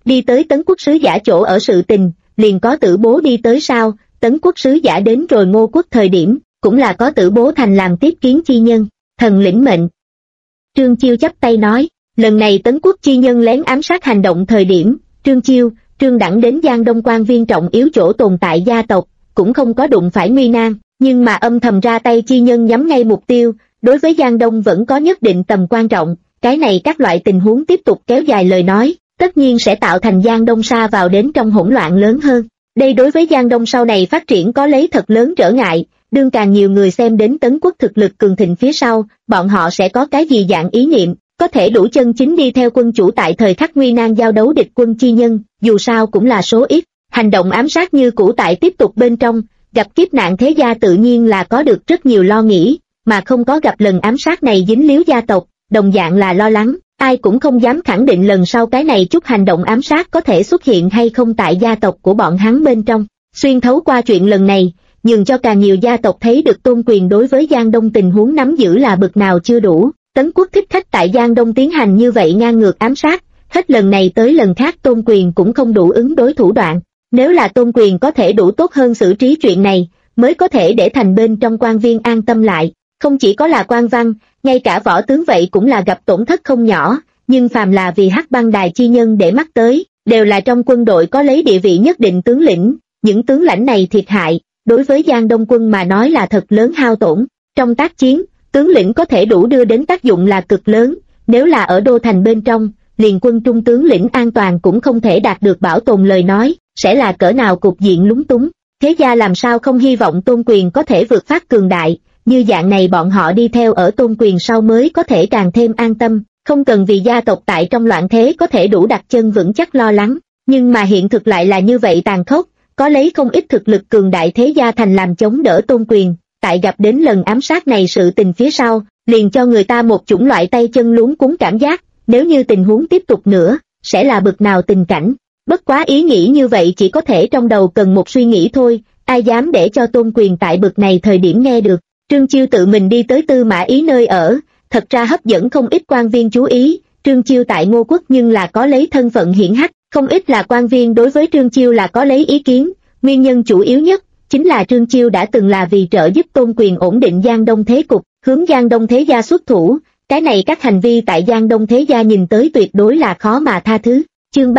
S1: đi tới Tấn quốc sứ giả chỗ ở sự tình, liền có Tử Bố đi tới sao? Tấn quốc sứ giả đến rồi Ngô quốc thời điểm, cũng là có Tử Bố thành làm tiếp kiến chi nhân, thần lĩnh mệnh. Trương Chiêu chắp tay nói, lần này Tấn quốc chi nhân lén ám sát hành động thời điểm, Trương Chiêu, Trương Đẳng đến Giang Đông quan viên trọng yếu chỗ tồn tại gia tộc, cũng không có đụng phải nguy nan, nhưng mà âm thầm ra tay chi nhân nhắm ngay mục tiêu, đối với Giang Đông vẫn có nhất định tầm quan trọng, cái này các loại tình huống tiếp tục kéo dài lời nói, tất nhiên sẽ tạo thành Giang Đông sa vào đến trong hỗn loạn lớn hơn. Đây đối với Giang Đông sau này phát triển có lấy thật lớn trở ngại, đương càng nhiều người xem đến Tấn quốc thực lực cường thịnh phía sau, bọn họ sẽ có cái gì dạng ý niệm, có thể đủ chân chính đi theo quân chủ tại thời khắc nguy nan giao đấu địch quân chi nhân, dù sao cũng là số ít, hành động ám sát như cũ tại tiếp tục bên trong, gặp kiếp nạn thế gia tự nhiên là có được rất nhiều lo nghĩ, mà không có gặp lần ám sát này dính líu gia tộc, đồng dạng là lo lắng, ai cũng không dám khẳng định lần sau cái này chút hành động ám sát có thể xuất hiện hay không tại gia tộc của bọn hắn bên trong. Xuyên thấu qua chuyện lần này, nhường cho càng nhiều gia tộc thấy được Tôn Quyền đối với Giang Đông tình huống nắm giữ là bực nào chưa đủ. Tấn quốc thích khách tại Giang Đông tiến hành như vậy ngang ngược ám sát, hết lần này tới lần khác Tôn Quyền cũng không đủ ứng đối thủ đoạn. Nếu là Tôn Quyền có thể đủ tốt hơn xử trí chuyện này, mới có thể để thành bên trong quan viên an tâm lại. Không chỉ có là quan văn, ngay cả võ tướng vậy cũng là gặp tổn thất không nhỏ, nhưng phàm là vì Hắc Băng Đài chi nhân để mắt tới, đều là trong quân đội có lấy địa vị nhất định tướng lĩnh, những tướng lãnh này thiệt hại, đối với Giang Đông quân mà nói là thật lớn hao tổn. Trong tác chiến, tướng lĩnh có thể đủ đưa đến tác dụng là cực lớn, nếu là ở đô thành bên trong, liền quân trung tướng lĩnh an toàn cũng không thể đạt được bảo tồn lời nói, sẽ là cỡ nào cục diện lúng túng. Thế gia làm sao không hy vọng Tôn Quyền có thể vượt phát cường đại, như dạng này bọn họ đi theo ở Tôn Quyền sau mới có thể càng thêm an tâm, không cần vì gia tộc tại trong loạn thế có thể đủ đặt chân vững chắc lo lắng. Nhưng mà hiện thực lại là như vậy tàn khốc, có lấy không ít thực lực cường đại thế gia thành làm chống đỡ Tôn Quyền, tại gặp đến lần ám sát này sự tình phía sau, liền cho người ta một chủng loại tay chân luống cuống cảm giác, nếu như tình huống tiếp tục nữa, sẽ là bực nào tình cảnh. Bất quá ý nghĩ như vậy chỉ có thể trong đầu cần một suy nghĩ thôi, ai dám để cho Tôn Quyền tại bực này thời điểm nghe được. Trương Chiêu tự mình đi tới Tư Mã Ý nơi ở, thật ra hấp dẫn không ít quan viên chú ý. Trương Chiêu tại Ngô quốc nhưng là có lấy thân phận hiển hách, không ít là quan viên đối với Trương Chiêu là có lấy ý kiến, nguyên nhân chủ yếu nhất chính là Trương Chiêu đã từng là vì trợ giúp Tôn Quyền ổn định Giang Đông thế cục, hướng Giang Đông thế gia xuất thủ, cái này các hành vi tại Giang Đông thế gia nhìn tới tuyệt đối là khó mà tha thứ. Chương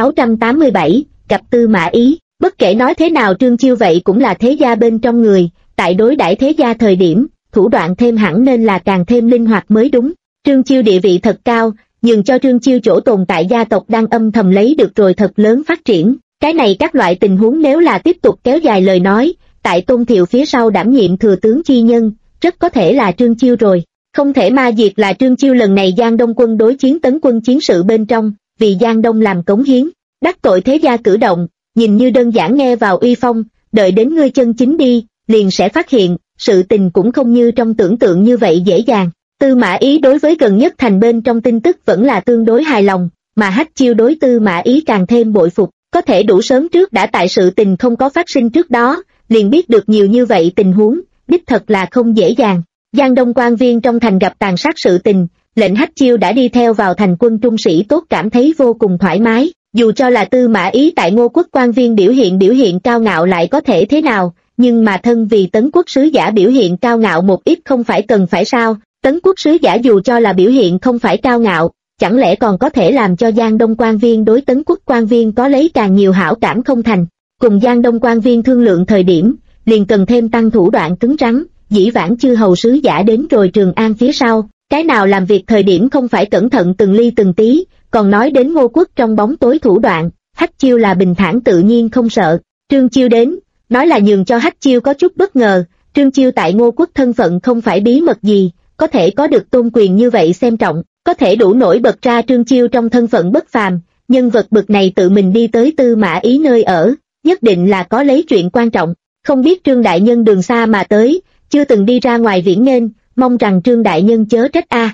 S1: 3687, gặp Tư Mã Ý. Bất kể nói thế nào Trương Chiêu vậy cũng là thế gia bên trong người, tại đối đãi thế gia thời điểm, thủ đoạn thêm hẳn nên là càng thêm linh hoạt mới đúng. Trương Chiêu địa vị thật cao, nhường cho Trương Chiêu chỗ tồn tại gia tộc đang âm thầm lấy được rồi thật lớn phát triển. Cái này các loại tình huống nếu là tiếp tục kéo dài lời nói, tại Tôn Thiệu phía sau đảm nhiệm thừa tướng chi nhân, rất có thể là Trương Chiêu rồi. Không thể ma diệt là Trương Chiêu lần này Giang Đông quân đối chiến Tấn quân chiến sự bên trong, vì Giang Đông làm cống hiến, đắc tội thế gia cử động, nhìn như đơn giản nghe vào uy phong, đợi đến ngươi chân chính đi, liền sẽ phát hiện, sự tình cũng không như trong tưởng tượng như vậy dễ dàng. Tư Mã Ý đối với gần nhất thành bên trong tin tức vẫn là tương đối hài lòng, mà Hách Chiêu đối Tư Mã Ý càng thêm bội phục, có thể đủ sớm trước đã tại sự tình không có phát sinh trước đó, liền biết được nhiều như vậy tình huống, đích thật là không dễ dàng. Giang Đông quan viên trong thành gặp tàn sát sự tình, lệnh Hách Chiêu đã đi theo vào thành quân trung sĩ tốt cảm thấy vô cùng thoải mái, dù cho là Tư Mã Ý tại Ngô quốc quan viên biểu hiện cao ngạo lại có thể thế nào, nhưng mà thân vì Tấn quốc sứ giả biểu hiện cao ngạo một ít không phải cần phải sao. Tấn quốc sứ giả dù cho là biểu hiện không phải cao ngạo, chẳng lẽ còn có thể làm cho Giang Đông quan viên đối Tấn quốc quan viên có lấy càng nhiều hảo cảm không thành. Cùng Giang Đông quan viên thương lượng thời điểm, liền cần thêm tăng thủ đoạn cứng rắn, dĩ vãng chư hầu sứ giả đến rồi Trường An phía sau, cái nào làm việc thời điểm không phải cẩn thận từng ly từng tí, còn nói đến Ngô quốc trong bóng tối thủ đoạn, Hách Chiêu là bình thản tự nhiên không sợ. Trương Chiêu đến, nói là nhường cho Hách Chiêu có chút bất ngờ, Trương Chiêu tại Ngô quốc thân phận không phải bí mật gì, có thể có được Tôn Quyền như vậy xem trọng, có thể đủ nổi bật ra Trương Chiêu trong thân phận bất phàm, nhân vật bực này tự mình đi tới Tư Mã Ý nơi ở, nhất định là có lấy chuyện quan trọng, không biết Trương đại nhân đường xa mà tới, chưa từng đi ra ngoài viễn nghênh, mong rằng Trương đại nhân chớ trách a.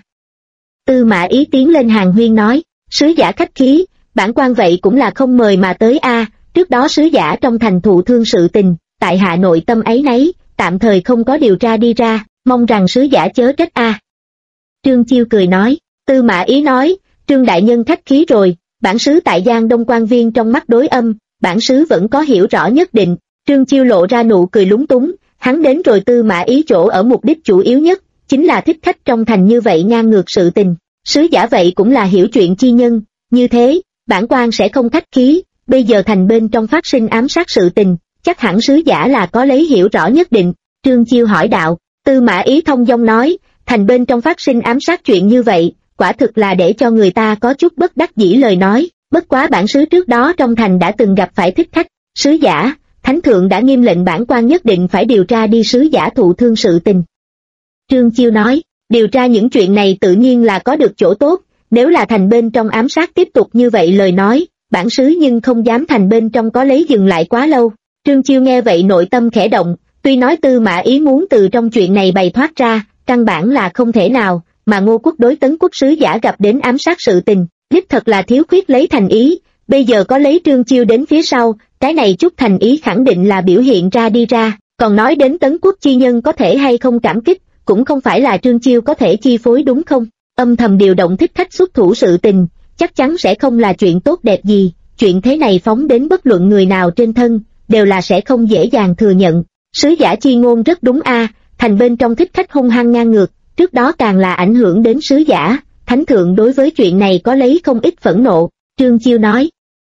S1: Tư Mã Ý tiến lên hàng huyên nói, sứ giả khách khí, bản quan vậy cũng là không mời mà tới a, trước đó sứ giả trong thành thụ thương sự tình, tại hạ nội tâm áy náy, tạm thời không có điều tra đi ra, mong rằng sứ giả chớ trách a. Trương Chiêu cười nói, Tư Mã Ý nói, Trương đại nhân khách khí rồi, Bản xứ tại Giang Đông quan viên trong mắt đối Âm, bản xứ vẫn có hiểu rõ nhất định. Trương Chiêu lộ ra nụ cười lúng túng, hắn đến rồi Tư Mã Ý chỗ ở mục đích chủ yếu nhất, chính là thích khách trong thành như vậy ngang ngược sự tình. Sứ giả vậy cũng là hiểu chuyện chi nhân, như thế, bản quan sẽ không khách khí, bây giờ thành bên trong phát sinh ám sát sự tình, chắc hẳn sứ giả là có lấy hiểu rõ nhất định. Trương Chiêu hỏi đạo. Tư Mã Ý thông dong nói, thành bên trong phát sinh ám sát chuyện như vậy, quả thực là để cho người ta có chút bất đắc dĩ lời nói, bất quá bản sứ trước đó trong thành đã từng gặp phải thích khách. Sứ giả, thánh thượng đã nghiêm lệnh bản quan nhất định phải điều tra đi sứ giả thụ thương sự tình. Trương Chiêu nói, điều tra những chuyện này tự nhiên là có được chỗ tốt, nếu là thành bên trong ám sát tiếp tục như vậy lời nói, bản sứ nhưng không dám thành bên trong có lấy dừng lại quá lâu. Trương Chiêu nghe vậy nội tâm khẽ động, tuy nói Tư Mã Ý muốn từ trong chuyện này bày thoát ra, căn bản là không thể nào, mà Ngô Quốc đối Tấn Quốc sứ giả gặp đến ám sát sự tình, đích thật là thiếu khuyết lấy thành ý, bây giờ có lấy Trương Chiêu đến phía sau, cái này chút thành ý khẳng định là biểu hiện ra đi ra, còn nói đến Tấn Quốc chi nhân có thể hay không cảm kích, cũng không phải là Trương Chiêu có thể chi phối đúng không? Âm thầm điều động thích khách xuất thủ sự tình, chắc chắn sẽ không là chuyện tốt đẹp gì, chuyện thế này phóng đến bất luận người nào trên thân, đều là sẽ không dễ dàng thừa nhận. Sứ giả chi ngôn rất đúng a, thành bên trong thích khách hung hăng ngang ngược, trước đó càng là ảnh hưởng đến sứ giả, thánh thượng đối với chuyện này có lấy không ít phẫn nộ. Trương Chiêu nói.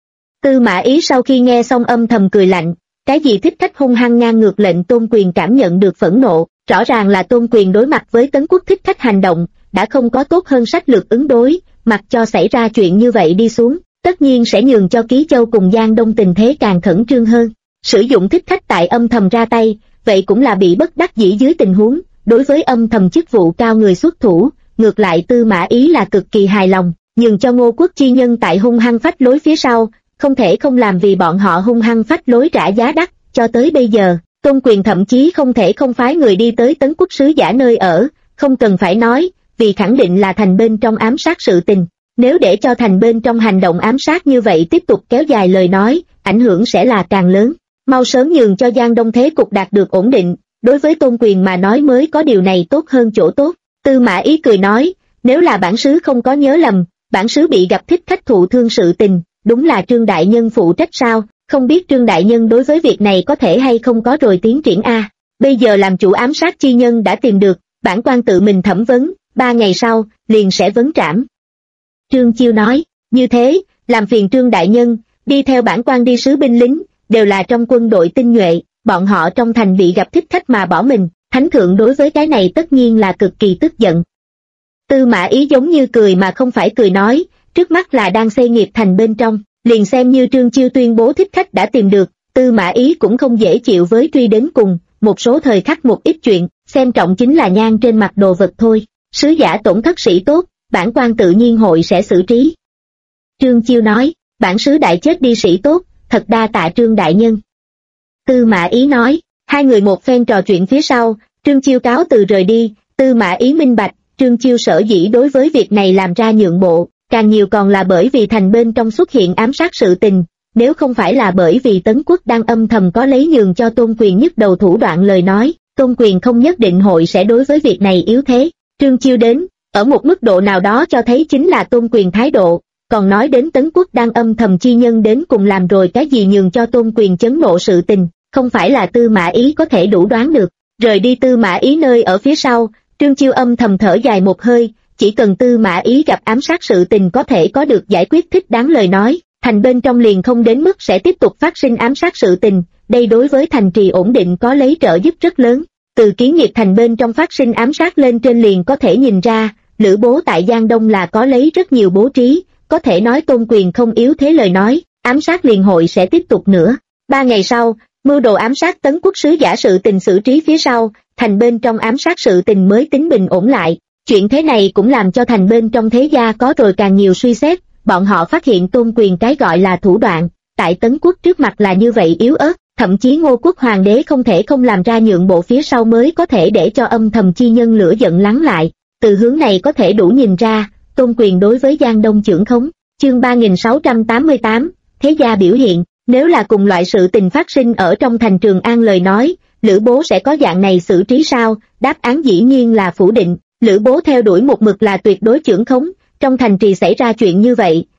S1: Tư Mã Ý sau khi nghe xong âm thầm cười lạnh, cái gì thích khách hung hăng ngang ngược lệnh Tôn Quyền cảm nhận được phẫn nộ, rõ ràng là Tôn Quyền đối mặt với Tấn Quốc thích khách hành động, đã không có tốt hơn sách lược ứng đối, mặc cho xảy ra chuyện như vậy đi xuống, tất nhiên sẽ nhường cho Ký Châu cùng Giang Đông tình thế càng khẩn trương hơn. Sử dụng thích khách tại âm thầm ra tay, vậy cũng là bị bất đắc dĩ dưới tình huống, đối với âm thầm chức vụ cao người xuất thủ, ngược lại Tư Mã Ý là cực kỳ hài lòng, nhường cho Ngô Quốc chi nhân tại hung hăng phách lối phía sau, không thể không làm vì bọn họ hung hăng phách lối trả giá đắt, cho tới bây giờ, Tôn Quyền thậm chí không thể không phái người đi tới Tấn Quốc sứ giả nơi ở, không cần phải nói, vì khẳng định là thành bên trong ám sát sự tình. Nếu để cho thành bên trong hành động ám sát như vậy tiếp tục kéo dài lời nói, ảnh hưởng sẽ là càng lớn. Mau sớm nhường cho Giang Đông thế cục đạt được ổn định, đối với Tôn Quyền mà nói mới có điều này tốt hơn chỗ tốt. Tư Mã Ý cười nói, nếu là bản sứ không có nhớ lầm, bản sứ bị gặp thích khách thụ thương sự tình, đúng là Trương Đại Nhân phụ trách sao, không biết Trương Đại Nhân đối với việc này có thể hay không có rồi tiến triển a. Bây giờ làm chủ ám sát chi nhân đã tìm được, bản quan tự mình thẩm vấn, 3 ngày sau, liền sẽ vấn trảm. Trương Chiêu nói, như thế, làm phiền Trương Đại Nhân, đi theo bản quan đi sứ binh lính, đều là trong quân đội tinh nhuệ, bọn họ trong thành bị gặp thích khách mà bỏ mình, thánh thượng đối với cái này tất nhiên là cực kỳ tức giận. Tư Mã Ý giống như cười mà không phải cười nói, trước mắt là đang xây nghiệp thành bên trong, liền xem như Trương Chiêu tuyên bố thích khách đã tìm được, Tư Mã Ý cũng không dễ chịu với truy đến cùng, một số thời khắc một ít chuyện, xem trọng chính là nhang trên mặt đồ vật thôi, sứ giả tổn thất sĩ tốt, bản quan tự nhiên hội sẽ xử trí. Trương Chiêu nói, bản sứ đại chết đi sĩ tốt, thật đa tạ Trương Đại Nhân. Tư Mã Ý nói, hai người một phen trò chuyện phía sau, Trương Chiêu cáo từ rời đi, Tư Mã Ý minh bạch, Trương Chiêu sở dĩ đối với việc này làm ra nhượng bộ, càng nhiều còn là bởi vì thành bên trong xuất hiện ám sát sự tình, nếu không phải là bởi vì Tấn Quốc đang âm thầm có lấy nhường cho Tôn Quyền nhức đầu thủ đoạn lời nói, Tôn Quyền không nhất định hội sẽ đối với việc này yếu thế. Trương Chiêu đến, ở một mức độ nào đó cho thấy chính là Tôn Quyền thái độ, còn nói đến Tấn Quốc đang âm thầm chi nhân đến cùng làm rồi cái gì nhường cho Tôn Quyền chấn nộ sự tình, không phải là Tư Mã Ý có thể đủ đoán được. Rời đi Tư Mã Ý nơi ở phía sau, Trương Chiêu âm thầm thở dài một hơi, chỉ cần Tư Mã Ý gặp ám sát sự tình có thể có được giải quyết thích đáng lời nói, thành bên trong liền không đến mức sẽ tiếp tục phát sinh ám sát sự tình, đây đối với thành trì ổn định có lấy trợ giúp rất lớn. Từ Kiến Nghiệp thành bên trong phát sinh ám sát lên trên liền có thể nhìn ra, Lữ Bố tại Giang Đông là có lấy rất nhiều bố trí, có thể nói Tôn Quyền không yếu thế lời nói, ám sát liền hội sẽ tiếp tục nữa. 3 ngày sau, mưu đồ ám sát Tấn Quốc sứ giả sự tình xử trí phía sau, thành bên trong ám sát sự tình mới tính bình ổn lại. Chuyện thế này cũng làm cho thành bên trong thế gia có rồi càng nhiều suy xét, bọn họ phát hiện Tôn Quyền cái gọi là thủ đoạn, tại Tấn Quốc trước mặt là như vậy yếu ớt, thậm chí Ngô Quốc hoàng đế không thể không làm ra nhượng bộ phía sau mới có thể để cho âm thầm chi nhân lửa giận lắng lại. Từ hướng này có thể đủ nhìn ra, Tôn Quyền đối với Giang Đông chưởng khống. Chương 3688, thế gia biểu hiện, nếu là cùng loại sự tình phát sinh ở trong thành Trường An lời nói, Lữ Bố sẽ có dạng này xử trí sao? Đáp án dĩ nhiên là phủ định. Lữ Bố theo đuổi một mực là tuyệt đối chưởng khống, trong thành trì xảy ra chuyện như vậy,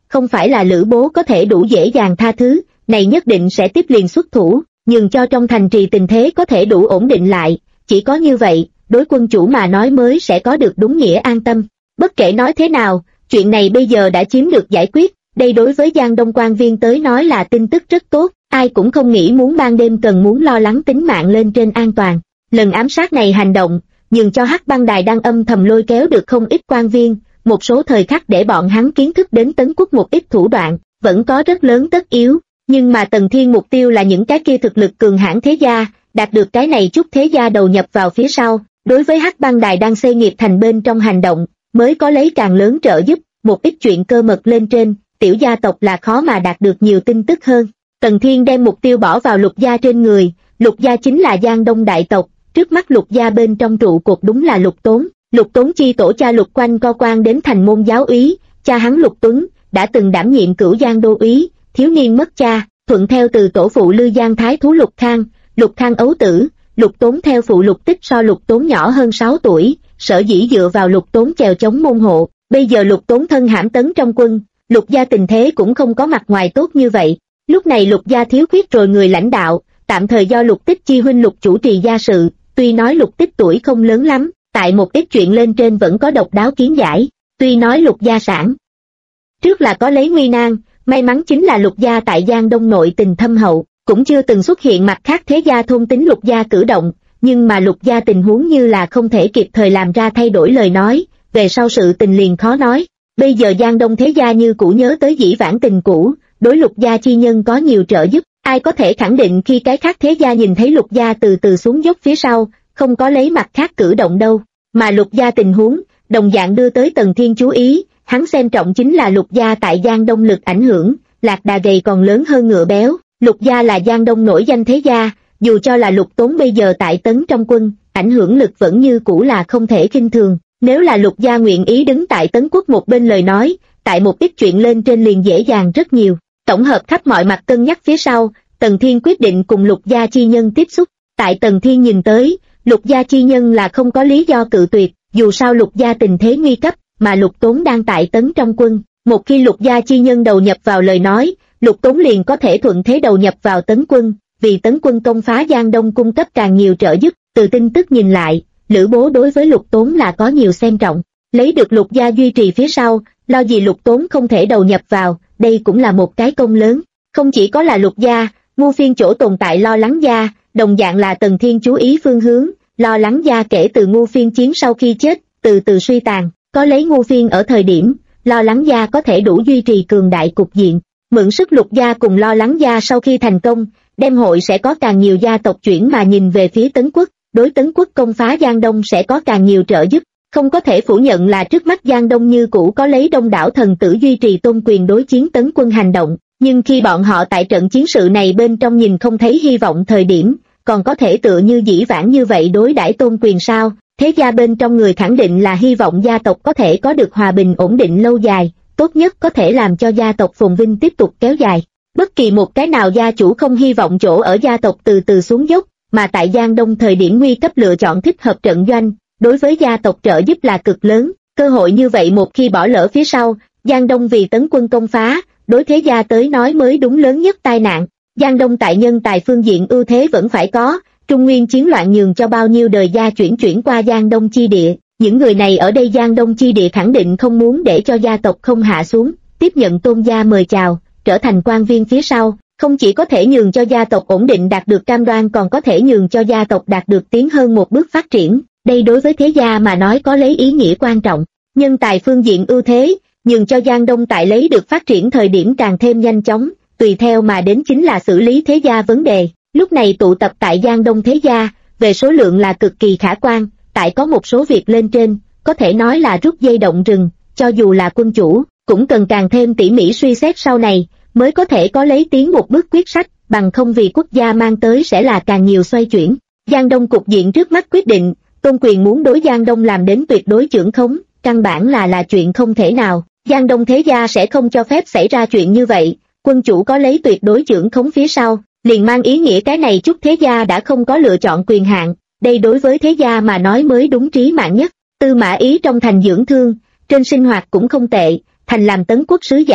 S1: không phải là Lữ Bố có thể đủ dễ dàng tha thứ, này nhất định sẽ tiếp liền xuất thủ, nhường cho trong thành trì tình thế có thể đủ ổn định lại, chỉ có như vậy, đối quân chủ mà nói mới sẽ có được đúng nghĩa an tâm. Bất kể nói thế nào, chuyện này bây giờ đã chiếm được giải quyết, đây đối với Giang Đông quan viên tới nói là tin tức rất tốt, ai cũng không nghĩ muốn ban đêm cần muốn lo lắng tính mạng lên trên an toàn. Lần ám sát này hành động, nhường cho Hắc Băng Đài đang âm thầm lôi kéo được không ít quan viên, một số thời khắc để bọn hắn kiến thức đến Tấn Quốc một ít thủ đoạn, vẫn có rất lớn tất yếu, nhưng mà Tần Thiên mục tiêu là những cái kia thực lực cường hãn thế gia, đạt được cái này chút thế gia đầu nhập vào phía sau, đối với Hắc Băng Đài đang xây nghiệp thành bên trong hành động, mới có lấy càng lớn trợ giúp, một ít chuyện cơ mật lên trên, tiểu gia tộc là khó mà đạt được nhiều tin tức hơn. Tần Thiên đem mục tiêu bỏ vào Lục gia trên người, Lục gia chính là Giang Đông đại tộc, trước mắt Lục gia bên trong trụ cột đúng là Lục Tốn. Lục Tốn chi tổ cha Lục Quanh co quan đến thành môn giáo úy, cha hắn Lục Tuấn đã từng đảm nhiệm Cửu Giang đô úy, thiếu niên mất cha, thuận theo từ tổ phụ Lư Giang thái thú Lục Khang ấu tử, Lục Tốn theo phụ Lục Tích so Lục Tốn nhỏ hơn 6 tuổi, sở dĩ dựa vào Lục Tốn chèo chống môn hộ, bây giờ Lục Tốn thân hãm tấn trong quân, Lục gia tình thế cũng không có mặt ngoài tốt như vậy, lúc này Lục gia thiếu khuyết rồi người lãnh đạo, tạm thời do Lục Tích chi huynh Lục chủ trì gia sự, tuy nói Lục Tích tuổi không lớn lắm, tại một ít chuyện lên trên vẫn có độc đáo kiến giải, tuy nói Lục gia sản trước là có lấy nguy nan, may mắn chính là Lục gia tại Giang Đông nội tình thâm hậu, cũng chưa từng xuất hiện mặt khác thế gia thôn tính Lục gia cử động, nhưng mà Lục gia tình huống như là không thể kịp thời làm ra thay đổi lời nói, về sau sự tình liền khó nói. Bây giờ Giang Đông thế gia như cũ nhớ tới dĩ vãng tình cũ, đối Lục gia chi nhân có nhiều trợ giúp, ai có thể khẳng định khi cái khác thế gia nhìn thấy Lục gia từ từ xuống dốc phía sau, không có lấy mặt khác cử động đâu, mà Lục gia tình huống, đồng dạng đưa tới Tần Thiên chú ý, hắn xem trọng chính là Lục gia tại Giang Đông lực ảnh hưởng, lạc đà gầy còn lớn hơn ngựa béo, Lục gia là Giang Đông nổi danh thế gia, dù cho là Lục Tốn bây giờ tại tấn trong quân, ảnh hưởng lực vẫn như cũ là không thể khinh thường. Nếu là Lục gia nguyện ý đứng tại Tấn Quốc một bên lời nói, tại một ít chuyện lên trên liền dễ dàng rất nhiều. Tổng hợp khắp mọi mặt cân nhắc phía sau, Tần Thiên quyết định cùng Lục gia chi nhân tiếp xúc. Tại Tần Thiên nhìn tới, Lục gia chi nhân là không có lý do cự tuyệt, dù sao Lục gia tình thế nguy cấp, mà Lục Tốn đang tại Tấn trong quân. Một khi Lục gia chi nhân đầu nhập vào lời nói, Lục Tốn liền có thể thuận thế đầu nhập vào Tấn quân, vì Tấn quân công phá Giang Đông cung cấp càng nhiều trợ giúp. Từ tin tức nhìn lại, Lữ Bố đối với Lục Tốn là có nhiều xem trọng, lấy được Lục gia duy trì phía sau, lo gì Lục Tốn không thể đầu nhập vào, đây cũng là một cái công lớn. Không chỉ có là Lục gia, Ngu Phiên chỗ tồn tại lo lắng gia, đồng dạng là Tần Thiên chú ý phương hướng, lo lắng gia kể từ Ngu Phiên chiến sau khi chết, từ từ suy tàn, có lấy Ngu Phiên ở thời điểm, lo lắng gia có thể đủ duy trì cường đại cục diện, mượn sức Lục gia cùng lo lắng gia sau khi thành công, đem hội sẽ có càng nhiều gia tộc chuyển mà nhìn về phía Tấn Quốc. Đối Tấn Quốc công phá Giang Đông sẽ có càng nhiều trợ giúp, không có thể phủ nhận là trước mắt Giang Đông như cũ có lấy đông đảo thần tử duy trì tôn quyền đối chiến Tấn quân hành động, nhưng khi bọn họ tại trận chiến sự này bên trong nhìn không thấy hy vọng thời điểm, còn có thể tựa như dĩ vãng như vậy đối đãi tôn quyền sao? Thế gia bên trong người khẳng định là hy vọng gia tộc có thể có được hòa bình ổn định lâu dài, tốt nhất có thể làm cho gia tộc phồn vinh tiếp tục kéo dài. Bất kỳ một cái nào gia chủ không hy vọng chỗ ở gia tộc từ từ xuống dốc, mà tại Giang Đông thời điểm nguy cấp lựa chọn thích hợp trận doanh, đối với gia tộc trợ giúp là cực lớn, cơ hội như vậy một khi bỏ lỡ phía sau, Giang Đông vì Tấn quân công phá, đối thế gia tới nói mới đúng lớn nhất tai nạn. Giang Đông tại nhân tài phương diện ưu thế vẫn phải có, Trung Nguyên chiến loạn nhường cho bao nhiêu đời gia chuyển qua Giang Đông chi địa, những người này ở đây Giang Đông chi địa khẳng định không muốn để cho gia tộc không hạ xuống, tiếp nhận tôn gia mời chào, trở thành quan viên phía sau. Không chỉ có thể nhường cho gia tộc ổn định đạt được cam đoan còn có thể nhường cho gia tộc đạt được tiến hơn một bước phát triển, đây đối với thế gia mà nói có lấy ý nghĩa quan trọng. Nhân tài phương diện ưu thế, nhường cho Giang Đông tại lấy được phát triển thời điểm càng thêm nhanh chóng, tùy theo mà đến chính là xử lý thế gia vấn đề. Lúc này tụ tập tại Giang Đông thế gia, về số lượng là cực kỳ khả quan, tại có một số việc lên trên, có thể nói là rút dây động rừng, cho dù là quân chủ, cũng cần càng thêm tỉ mỉ suy xét sau này, mới có thể có lấy tiến một bước quyết sách, bằng không vì quốc gia mang tới sẽ là càng nhiều xoay chuyển. Giang Đông cục diện trước mắt quyết định, tôn quyền muốn đối Giang Đông làm đến tuyệt đối chưởng khống, căn bản là chuyện không thể nào. Giang Đông thế gia sẽ không cho phép xảy ra chuyện như vậy, quân chủ có lấy tuyệt đối chưởng khống phía sau, liền mang ý nghĩa cái này chút thế gia đã không có lựa chọn quyền hạn, đây đối với thế gia mà nói mới đúng trí mạng nhất. Tư Mã Ý trong thành dưỡng thương, trên sinh hoạt cũng không tệ, thành làm Tấn quốc sứ giả,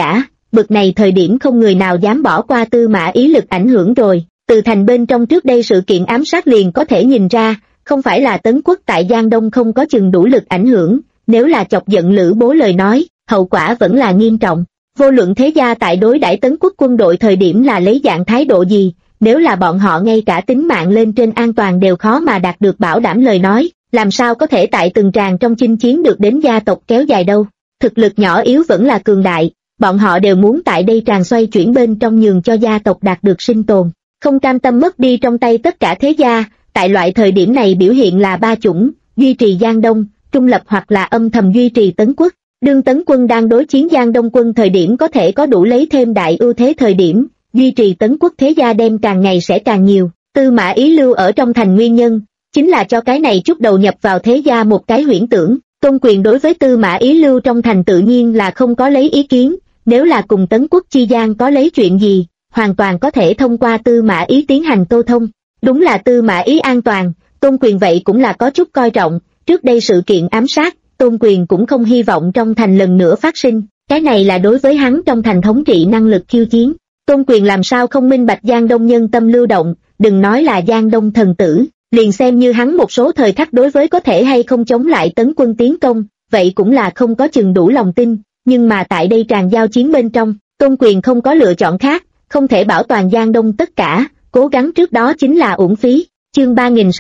S1: bực này thời điểm không người nào dám bỏ qua Tư Mã Ý lực ảnh hưởng rồi. Từ thành bên trong trước đây sự kiện ám sát liền có thể nhìn ra, không phải là Tấn quốc tại Giang Đông không có chừng đủ lực ảnh hưởng, nếu là chọc giận Lữ Bố lời nói, hậu quả vẫn là nghiêm trọng. Vô luận thế gia tại đối đãi Tấn quốc quân đội thời điểm là lấy dạng thái độ gì, nếu là bọn họ ngay cả tính mạng lên trên an toàn đều khó mà đạt được bảo đảm lời nói, làm sao có thể tại từng tràng trong chinh chiến được đến gia tộc kéo dài đâu. Thực lực nhỏ yếu vẫn là cường đại, bọn họ đều muốn tại đây tràng xoay chuyển bên trong nhường cho gia tộc đạt được sinh tồn, không cam tâm mất đi trong tay tất cả thế gia. Tại loại thời điểm này biểu hiện là ba chủng, duy trì Giang Đông, trung lập hoặc là âm thầm duy trì Tấn quốc. Đương Tấn quân đang đối chiến Giang Đông quân thời điểm có thể có đủ lấy thêm đại ưu thế thời điểm, duy trì Tấn quốc thế gia đem càng ngày sẽ càng nhiều. Tư Mã Ý lưu ở trong thành nguyên nhân, chính là cho cái này chút đầu nhập vào thế gia một cái huyễn tưởng. Tôn Quyền đối với Tư Mã Ý lưu trong thành tự nhiên là không có lấy ý kiến, nếu là cùng Tấn quốc chi gian có lấy chuyện gì, hoàn toàn có thể thông qua Tư Mã Ý tiến hành câu thông. Đúng là Tư Mã Ý an toàn, Tôn Quyền vậy cũng là có chút coi trọng, trước đây sự kiện ám sát, Tôn Quyền cũng không hy vọng trong thành lần nữa phát sinh, cái này là đối với hắn trong thành thống trị năng lực khiêu chiến. Tôn Quyền làm sao không minh bạch Giang Đông nhân tâm lưu động, đừng nói là Giang Đông thần tử, liền xem như hắn một số thời khắc đối với có thể hay không chống lại Tấn quân tiến công, vậy cũng là không có chừng đủ lòng tin, nhưng mà tại đây tràn giao chiến bên trong, Tôn Quyền không có lựa chọn khác, không thể bảo toàn Giang Đông tất cả, cố gắng trước đó chính là uổng phí. Chương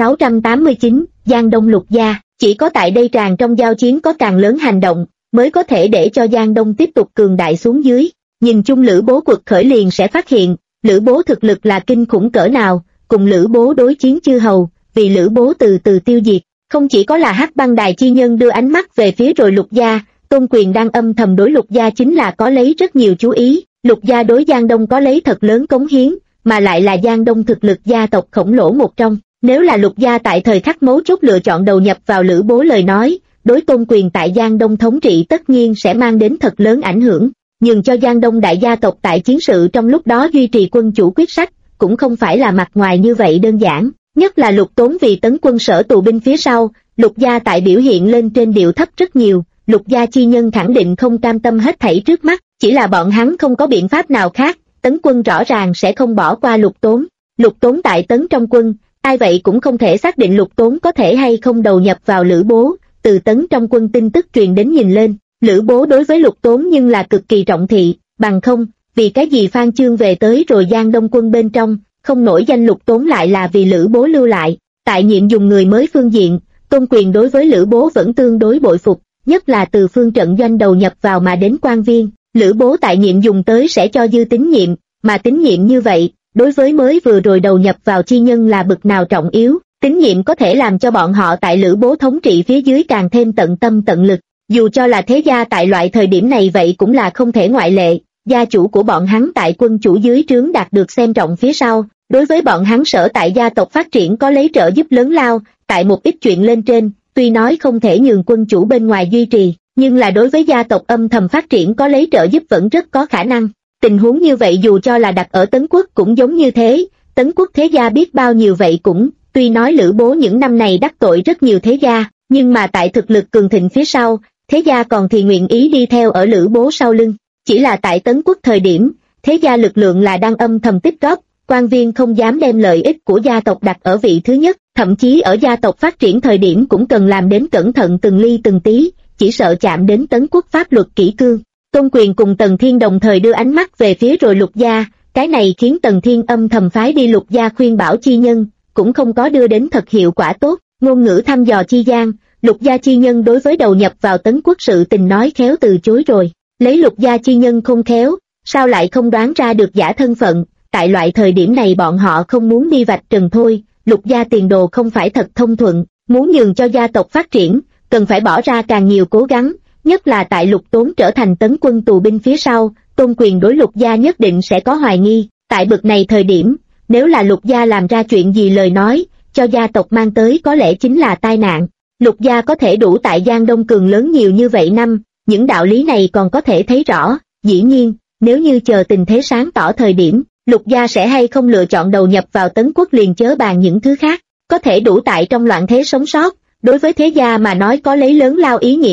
S1: 3689, Giang Đông lục gia, chỉ có tại đây tràn trong giao chiến có càng lớn hành động, mới có thể để cho Giang Đông tiếp tục cường đại xuống dưới. Nhìn chung Lữ Bố quật khởi liền sẽ phát hiện, Lữ Bố thực lực là kinh khủng cỡ nào, cùng Lữ Bố đối chiến chư hầu, vì Lữ Bố từ từ tiêu diệt. Không chỉ có là Hắc Băng Đài chi nhân đưa ánh mắt về phía rồi Lục gia, Tôn Quyền đang âm thầm đối Lục gia chính là có lấy rất nhiều chú ý. Lục gia đối Giang Đông có lấy thật lớn cống hiến, mà lại là Giang Đông thực lực gia tộc khổng lồ một trong. Nếu là Lục gia tại thời khắc mấu chốt lựa chọn đầu nhập vào Lữ Bố lời nói, đối Tôn Quyền tại Giang Đông thống trị tất nhiên sẽ mang đến thật lớn ảnh hưởng. Nhưng cho Giang Đông đại gia tộc tại chiến sự trong lúc đó duy trì quân chủ quyết sách, cũng không phải là mặt ngoài như vậy đơn giản. Nhất là Lục Tốn vì tấn quân sở tù binh phía sau, Lục gia tại biểu hiện lên trên điệu thấp rất nhiều. Lục gia chi nhân khẳng định không cam tâm hết thảy trước mắt, chỉ là bọn hắn không có biện pháp nào khác. Tấn quân rõ ràng sẽ không bỏ qua Lục Tốn. Lục Tốn tại tấn trong quân, ai vậy cũng không thể xác định Lục Tốn có thể hay không đầu nhập vào Lữ Bố. Từ tấn trong quân tin tức truyền đến nhìn lên, Lữ Bố đối với Lục Tốn nhưng là cực kỳ trọng thị, bằng không, vì cái gì Phan Chương về tới rồi Giang Đông quân bên trong, không nổi danh Lục Tốn lại là vì Lữ Bố lưu lại. Tại nhiệm dùng người mới phương diện, Tôn Quyền đối với Lữ Bố vẫn tương đối bội phục, nhất là từ phương trận doanh đầu nhập vào mà đến quan viên. Lữ Bố tại nhiệm dùng tới sẽ cho dư tín nhiệm, mà tín nhiệm như vậy, đối với mới vừa rồi đầu nhập vào chi nhân là bực nào trọng yếu. Tín nhiệm có thể làm cho bọn họ tại Lữ Bố thống trị phía dưới càng thêm tận tâm tận lực. Dù cho là thế gia tại loại thời điểm này vậy cũng là không thể ngoại lệ. Gia chủ của bọn hắn tại quân chủ dưới trướng đạt được xem trọng phía sau, đối với bọn hắn sở tại gia tộc phát triển có lấy trợ giúp lớn lao. Tại một ít chuyện lên trên, tuy nói không thể nhường quân chủ bên ngoài duy trì, nhưng là đối với gia tộc âm thầm phát triển có lấy trợ giúp vẫn rất có khả năng. Tình huống như vậy dù cho là đặt ở Tấn quốc cũng giống như thế. Tấn quốc thế gia biết bao nhiêu vậy cũng, tuy nói Lữ Bố những năm này đắc tội rất nhiều thế gia, nhưng mà tại thực lực cường thịnh phía sau, thế gia còn thì nguyện ý đi theo ở Lữ Bố sau lưng. Chỉ là tại Tấn quốc thời điểm, thế gia lực lượng là đang âm thầm tích góp, quan viên không dám đem lợi ích của gia tộc đặt ở vị thứ nhất, thậm chí ở gia tộc phát triển thời điểm cũng cần làm đến cẩn thận từng ly từng tí, chỉ sợ chạm đến Tấn quốc pháp luật kỷ cương. Tôn Quyền cùng Tần Thiên đồng thời đưa ánh mắt về phía rồi Lục gia, cái này khiến Tần Thiên âm thầm phái đi Lục gia khuyên bảo chi nhân, cũng không có đưa đến thật hiệu quả tốt. Ngôn ngữ thăm dò chi gian, Lục gia chi nhân đối với đầu nhập vào Tấn quốc sự tình nói khéo từ chối rồi. Lấy Lục gia chi nhân không khéo, sao lại không đoán ra được giả thân phận, tại loại thời điểm này bọn họ không muốn đi vạch trần thôi. Lục gia tiền đồ không phải thật thông thuận, muốn nhường cho gia tộc phát triển, cần phải bỏ ra càng nhiều cố gắng, nhất là tại Lục Tốn trở thành tấn quân tù binh phía sau, Tôn Quyền đối Lục gia nhất định sẽ có hoài nghi. Tại bực này thời điểm, nếu là Lục gia làm ra chuyện gì lời nói, cho gia tộc mang tới có lẽ chính là tai nạn. Lục gia có thể đủ tại Giang Đông cường lớn nhiều như vậy năm, những đạo lý này còn có thể thấy rõ. Dĩ nhiên, nếu như chờ tình thế sáng tỏ thời điểm, Lục gia sẽ hay không lựa chọn đầu nhập vào Tấn quốc liền chớ bàn những thứ khác, có thể đủ tại trong loạn thế sống sót, đối với thế gia mà nói có lấy lớn lao ý nghĩa.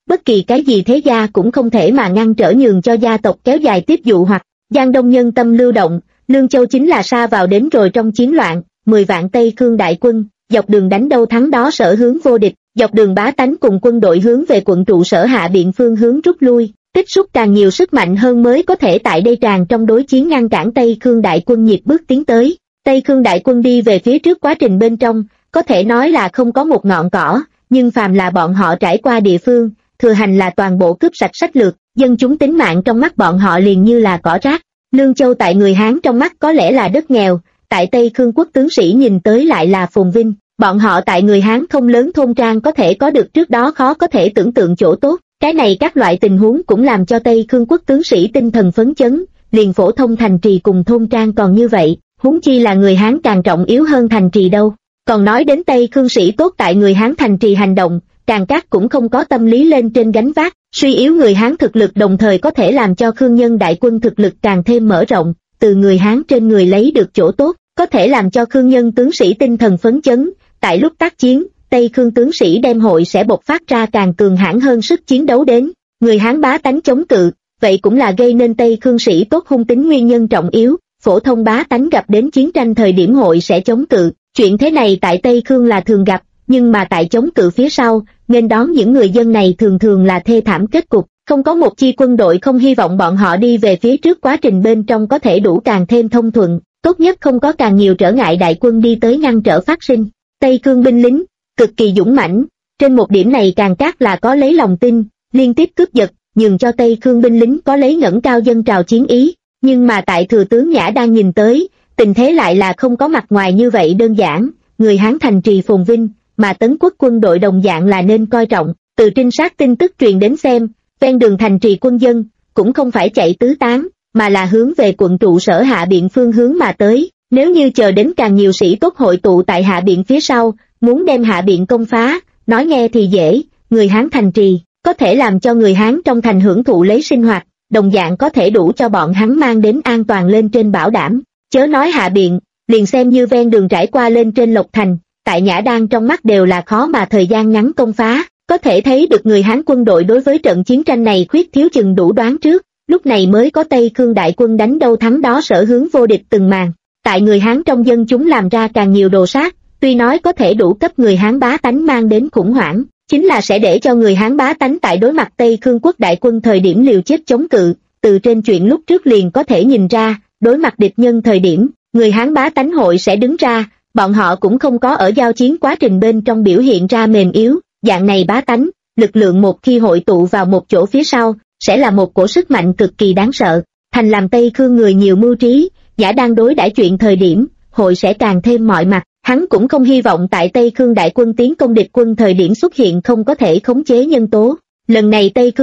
S1: bất kỳ cái gì thế gia cũng không thể mà ngăn trở nhường cho gia tộc kéo dài tiếp dụ hoặc. Giang Đông nhân tâm lưu động, Lương Châu chính là sa vào đến rồi trong chiến loạn, 10 vạn Tây Khương đại quân, dọc đường đánh đâu thắng đó sở hướng vô địch, dọc đường bá tánh cùng quân đội hướng về quận trụ sở Hạ Biện phương hướng rút lui, tích xúc càng nhiều sức mạnh hơn mới có thể tại đây tràn trong đối chiến ngăn cản Tây Khương đại quân nhịp bước tiến tới. Tây Khương đại quân đi về phía trước quá trình bên trong, có thể nói là không có một ngọn cỏ, nhưng phàm là bọn họ trải qua địa phương, thừa hành là toàn bộ cướp sạch sách lược, dân chúng tính mạng trong mắt bọn họ liền như là cỏ rác. Lương Châu tại người Hán trong mắt có lẽ là đất nghèo, tại Tây Khương quốc tướng sĩ nhìn tới lại là phồn vinh, bọn họ tại người Hán không lớn thôn trang có thể có được trước đó khó có thể tưởng tượng chỗ tốt, cái này các loại tình huống cũng làm cho Tây Khương quốc tướng sĩ tinh thần phấn chấn, liền phổ thông thành trì cùng thôn trang còn như vậy, huống chi là người Hán càng trọng yếu hơn thành trì đâu. Còn nói đến Tây Khương sĩ tốt tại người Hán thành trì hành động, Tràng Cát cũng không có tâm lý lên trên gánh vác, suy yếu người Hán thực lực đồng thời có thể làm cho Khương nhân đại quân thực lực càng thêm mở rộng, từ người Hán trên người lấy được chỗ tốt, có thể làm cho Khương nhân tướng sĩ tinh thần phấn chấn, tại lúc tác chiến, Tây Khương tướng sĩ đem hội sẽ bộc phát ra càng cường hãn hơn sức chiến đấu đến, người Hán bá tánh chống cự, vậy cũng là gây nên Tây Khương sĩ tốt hung tính nguyên nhân trọng yếu, phổ thông bá tánh gặp đến chiến tranh thời điểm hội sẽ chống cự, chuyện thế này tại Tây Khương là thường gặp, nhưng mà tại chống cự phía sau, nên đón những người dân này thường thường là thê thảm kết cục, không có một chi quân đội không hy vọng bọn họ đi về phía trước quá trình bên trong có thể đủ càng thêm thông thuận, tốt nhất không có càng nhiều trở ngại đại quân đi tới ngăn trở phát sinh. Tây Khương binh lính, cực kỳ dũng mãnh, trên một điểm này Tràng Cát là có lấy lòng tin, liên tiếp cướp giật, nhường cho Tây Khương binh lính có lấy ngẩng cao dân trào chiến ý, nhưng mà tại thừa tướng Nhã đang nhìn tới, tình thế lại là không có mặt ngoài như vậy đơn giản, người Hán thành trì phồn vinh, mà Tấn quốc quân đội đồng dạng là nên coi trọng, từ trinh sát tin tức truyền đến xem, ven đường thành trì quân dân, cũng không phải chạy tứ tán, mà là hướng về quận trụ sở Hạ Biện phương hướng mà tới, nếu như chờ đến càng nhiều sĩ tốt hội tụ tại Hạ Biện phía sau, muốn đem Hạ Biện công phá, nói nghe thì dễ, người Hán thành trì, có thể làm cho người Hán trong thành hưởng thụ lấy sinh hoạt, đồng dạng có thể đủ cho bọn hắn mang đến an toàn lên trên bảo đảm, chớ nói Hạ Biện, liền xem như ven đường trải qua lên trên Lộc Thành, tại Nhã Đan trong mắt đều là khó mà thời gian ngắn công phá, có thể thấy được người Hán quân đội đối với trận chiến tranh này khuyết thiếu chừng đủ đoán trước, lúc này mới có Tây Khương đại quân đánh đâu thắng đó sở hướng vô địch từng màn, tại người Hán trong dân chúng làm ra càng nhiều đồ sát, tuy nói có thể đủ cấp người Hán bá tánh mang đến khủng hoảng, chính là sẽ để cho người Hán bá tánh tại đối mặt Tây Khương quốc đại quân thời điểm liều chết chống cự, từ trên chuyện lúc trước liền có thể nhìn ra, đối mặt địch nhân thời điểm, người Hán bá tánh hội sẽ đứng ra, bọn họ cũng không có ở giao chiến quá trình bên trong biểu hiện ra mềm yếu, dạng này bá tánh, lực lượng một khi hội tụ vào một chỗ phía sau, sẽ là một cổ sức mạnh cực kỳ đáng sợ, thành làm Tây Khương người nhiều mưu trí, Giả đang đối đãi chuyện thời điểm, hội sẽ càng thêm mọi mặt, hắn cũng không hy vọng tại Tây Khương đại quân tiến công địch quân thời điểm xuất hiện không có thể khống chế nhân tố, lần này Tây Khương